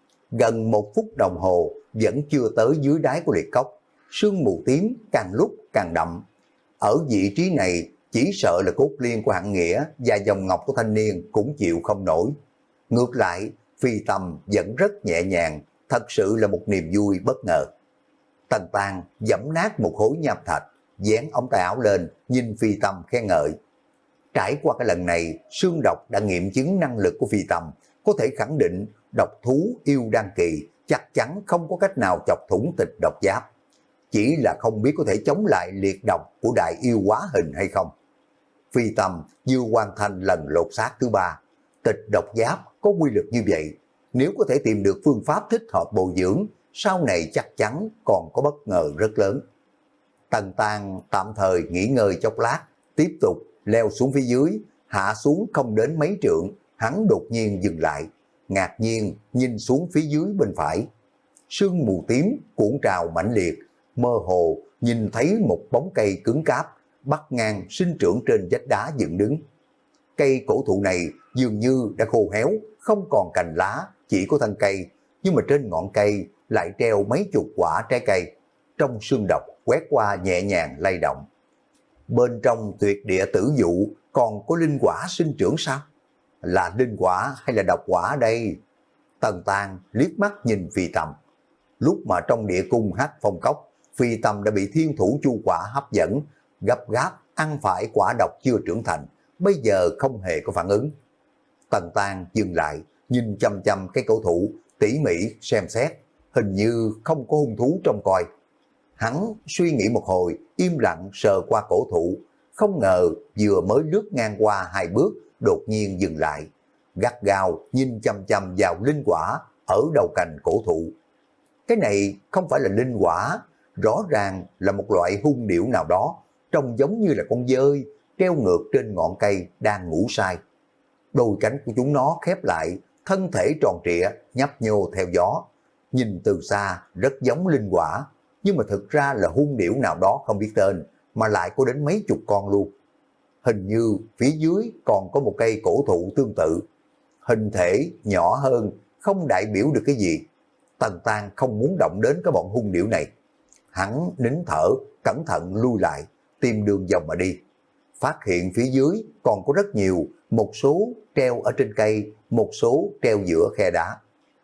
Gần một phút đồng hồ vẫn chưa tới dưới đáy của liệt cốc, sương mù tím càng lúc càng đậm. Ở vị trí này chỉ sợ là cốt liên của Hạng Nghĩa và dòng ngọc của thanh niên cũng chịu không nổi. Ngược lại, Phi Tầm vẫn rất nhẹ nhàng, thật sự là một niềm vui bất ngờ. Tần Tang giẫm nát một khối nham thạch, dán ống tay áo lên, nhìn Phi Tầm khen ngợi. Trải qua cái lần này, Sương Độc đã nghiệm chứng năng lực của Phi Tầm, có thể khẳng định độc thú yêu đan kỳ chắc chắn không có cách nào chọc thủng tịch độc giáp. Chỉ là không biết có thể chống lại liệt độc của đại yêu hóa hình hay không. Phi Tầm vừa hoàn thành lần lột xác thứ ba. Tịch độc giáp có quy luật như vậy, nếu có thể tìm được phương pháp thích hợp bồi dưỡng, sau này chắc chắn còn có bất ngờ rất lớn. Tần Tang tạm thời nghỉ ngơi chốc lát, tiếp tục leo xuống phía dưới, hạ xuống không đến mấy trượng, hắn đột nhiên dừng lại, ngạc nhiên nhìn xuống phía dưới bên phải. Sương mù tím cuộn trào mãnh liệt, mơ hồ nhìn thấy một bóng cây cứng cáp, bắc ngang sinh trưởng trên vách đá dựng đứng. Cây cổ thụ này dường như đã khô héo, không còn cành lá, chỉ có thân cây, nhưng mà trên ngọn cây lại treo mấy chục quả trái cây. Trong sương độc quét qua nhẹ nhàng lay động. Bên trong tuyệt địa tử dụ còn có linh quả sinh trưởng sao? Là linh quả hay là độc quả đây? Tần Tang liếc mắt nhìn Phi Tầm. Lúc mà trong địa cung Hắc Phong Cốc, Phi Tầm đã bị thiên thủ chu quả hấp dẫn, gấp gáp ăn phải quả độc chưa trưởng thành, bây giờ không hề có phản ứng. Tần Tang dừng lại, nhìn chăm chăm cái cổ thụ, tỉ mỉ xem xét, hình như không có hung thú trong coi. Hắn suy nghĩ một hồi, im lặng sờ qua cổ thụ, không ngờ vừa mới lướt ngang qua hai bước, đột nhiên dừng lại, gắt gao nhìn chăm chăm vào linh quả ở đầu cành cổ thụ. Cái này không phải là linh quả, rõ ràng là một loại hung điểu nào đó, trông giống như là con dơi, treo ngược trên ngọn cây đang ngủ say. Đôi cánh của chúng nó khép lại, thân thể tròn trịa, nhấp nhô theo gió. Nhìn từ xa rất giống linh quả, nhưng mà thực ra là hung điểu nào đó không biết tên, mà lại có đến mấy chục con luôn. Hình như phía dưới còn có một cây cổ thụ tương tự. Hình thể nhỏ hơn, không đại biểu được cái gì. Tần Tang không muốn động đến cái bọn hung điểu này. Hắn nín thở, cẩn thận lui lại, tìm đường vòng mà đi. Phát hiện phía dưới còn có rất nhiều, một số treo ở trên cây, một số treo giữa khe đá.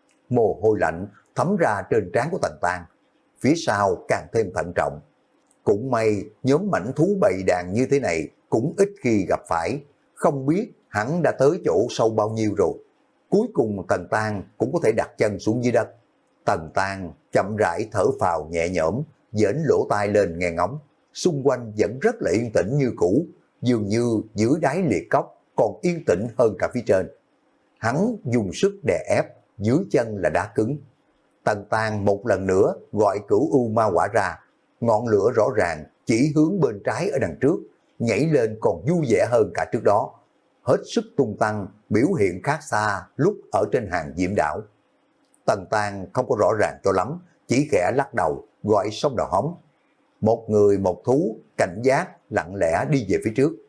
Mồ hôi lạnh thấm ra trên trán của Tần Tang. Phía sau càng thêm thận trọng. Cũng may nhóm mãnh thú bầy đàn như thế này cũng ít khi gặp phải. Không biết hắn đã tới chỗ sâu bao nhiêu rồi. Cuối cùng Tần Tang cũng có thể đặt chân xuống dưới đất. Tần Tang chậm rãi thở phào nhẹ nhõm, dễn lỗ tai lên nghe ngóng. Xung quanh vẫn rất là yên tĩnh như cũ, dường như dưới đáy liệt cốc còn yên tĩnh hơn cả phía trên. Hắn dùng sức đè ép, dưới chân là đá cứng. Tần Tang một lần nữa gọi Cửu U Ma Quả ra, ngọn lửa rõ ràng chỉ hướng bên trái ở đằng trước, nhảy lên còn vui vẻ hơn cả trước đó. Hết sức tung tăng, biểu hiện khác xa lúc ở trên hàng diễm đảo. Tần Tang không có rõ ràng cho lắm, chỉ khẽ lắc đầu, gọi Sông Đào Hống. Một người một thú, cảnh giác, lặng lẽ đi về phía trước.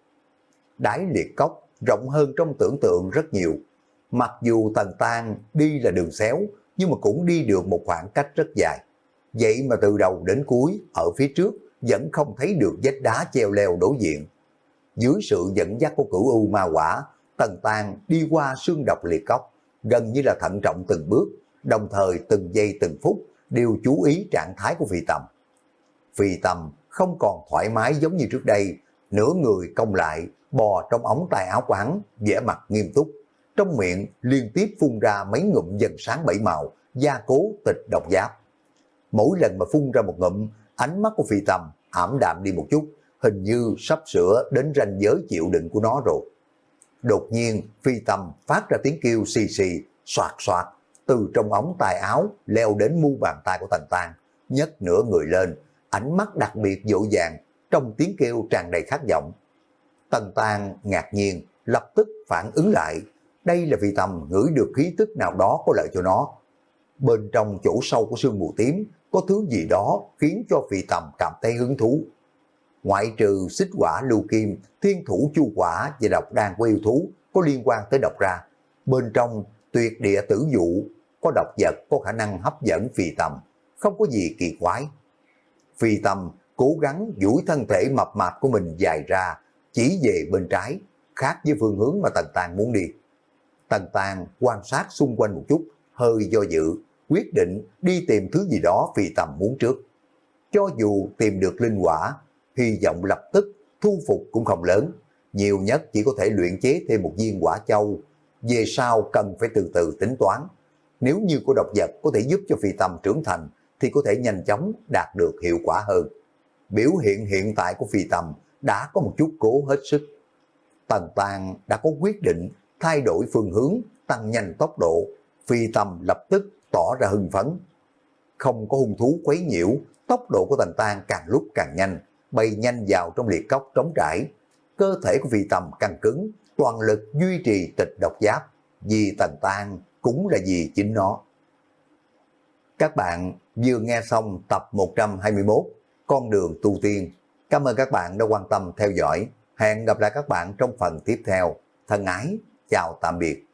Đáy liệt cốc rộng hơn trong tưởng tượng rất nhiều. Mặc dù Tần Tang đi là đường xéo, nhưng mà cũng đi được một khoảng cách rất dài. Vậy mà từ đầu đến cuối, ở phía trước, vẫn không thấy được vách đá treo leo đối diện. dưới sự dẫn dắt của Cửu U Ma Quả, Tần Tang đi qua xương độc liệt cốc, gần như là thận trọng từng bước, đồng thời từng giây từng phút đều chú ý trạng thái của Phi Tầm. Phi Tầm không còn thoải mái giống như trước đây, nửa người cong lại, bò trong ống tay áo của hắn, vẻ mặt nghiêm túc, trong miệng liên tiếp phun ra mấy ngụm dần sáng bảy màu, gia cố tịch độc giáp. Mỗi lần mà phun ra một ngụm, ánh mắt của Phi Tầm ảm đạm đi một chút, hình như sắp sửa đến ranh giới chịu đựng của nó rồi. Đột nhiên, Phi Tầm phát ra tiếng kêu xì xì, soạt soạt, từ trong ống tay áo leo đến mu bàn tay của Tần Tang, nhấc nửa người lên, ánh mắt đặc biệt dỗ dàng, trong tiếng kêu tràn đầy khát vọng. Tần Tang ngạc nhiên, lập tức phản ứng lại, đây là Phi Tầm ngửi được khí tức nào đó có lợi cho nó. Bên trong chỗ sâu của sương mù tím, có thứ gì đó khiến cho Phi Tầm cảm thấy hứng thú. Ngoại trừ xích quả lưu kim, thiên thủ chu quả và độc đan của yêu thú có liên quan tới độc ra, bên trong tuyệt địa tử dụ có độc vật có khả năng hấp dẫn Phi Tầm, không có gì kỳ quái. Phi Tầm cố gắng duỗi thân thể mập mạp của mình dài ra, chỉ về bên trái, khác với phương hướng mà Tần Tang muốn đi. Tần Tang quan sát xung quanh một chút, hơi do dự, quyết định đi tìm thứ gì đó Phi Tầm muốn trước. Cho dù tìm được linh quả, hy vọng lập tức thu phục cũng không lớn, nhiều nhất chỉ có thể luyện chế thêm một viên quả châu, về sau cần phải từ từ tính toán. Nếu như có độc vật có thể giúp cho Phi Tầm trưởng thành, thì có thể nhanh chóng đạt được hiệu quả hơn. Biểu hiện hiện tại của Phi Tầm đã có một chút cố hết sức. Tần Tang đã có quyết định thay đổi phương hướng, tăng nhanh tốc độ. Phi Tầm lập tức tỏ ra hưng phấn. Không có hung thú quấy nhiễu, tốc độ của Tần Tang càng lúc càng nhanh, bay nhanh vào trong liệt cốc trống trải. Cơ thể của Phi Tầm căng cứng, toàn lực duy trì tịch độc giáp, vì Tần Tang cũng là vì chính nó. Các bạn vừa nghe xong tập một trăm hai mươi mốt, Con đường tu tiên. Cảm ơn các bạn đã quan tâm theo dõi. Hẹn gặp lại các bạn trong phần tiếp theo. Thân ái, chào tạm biệt.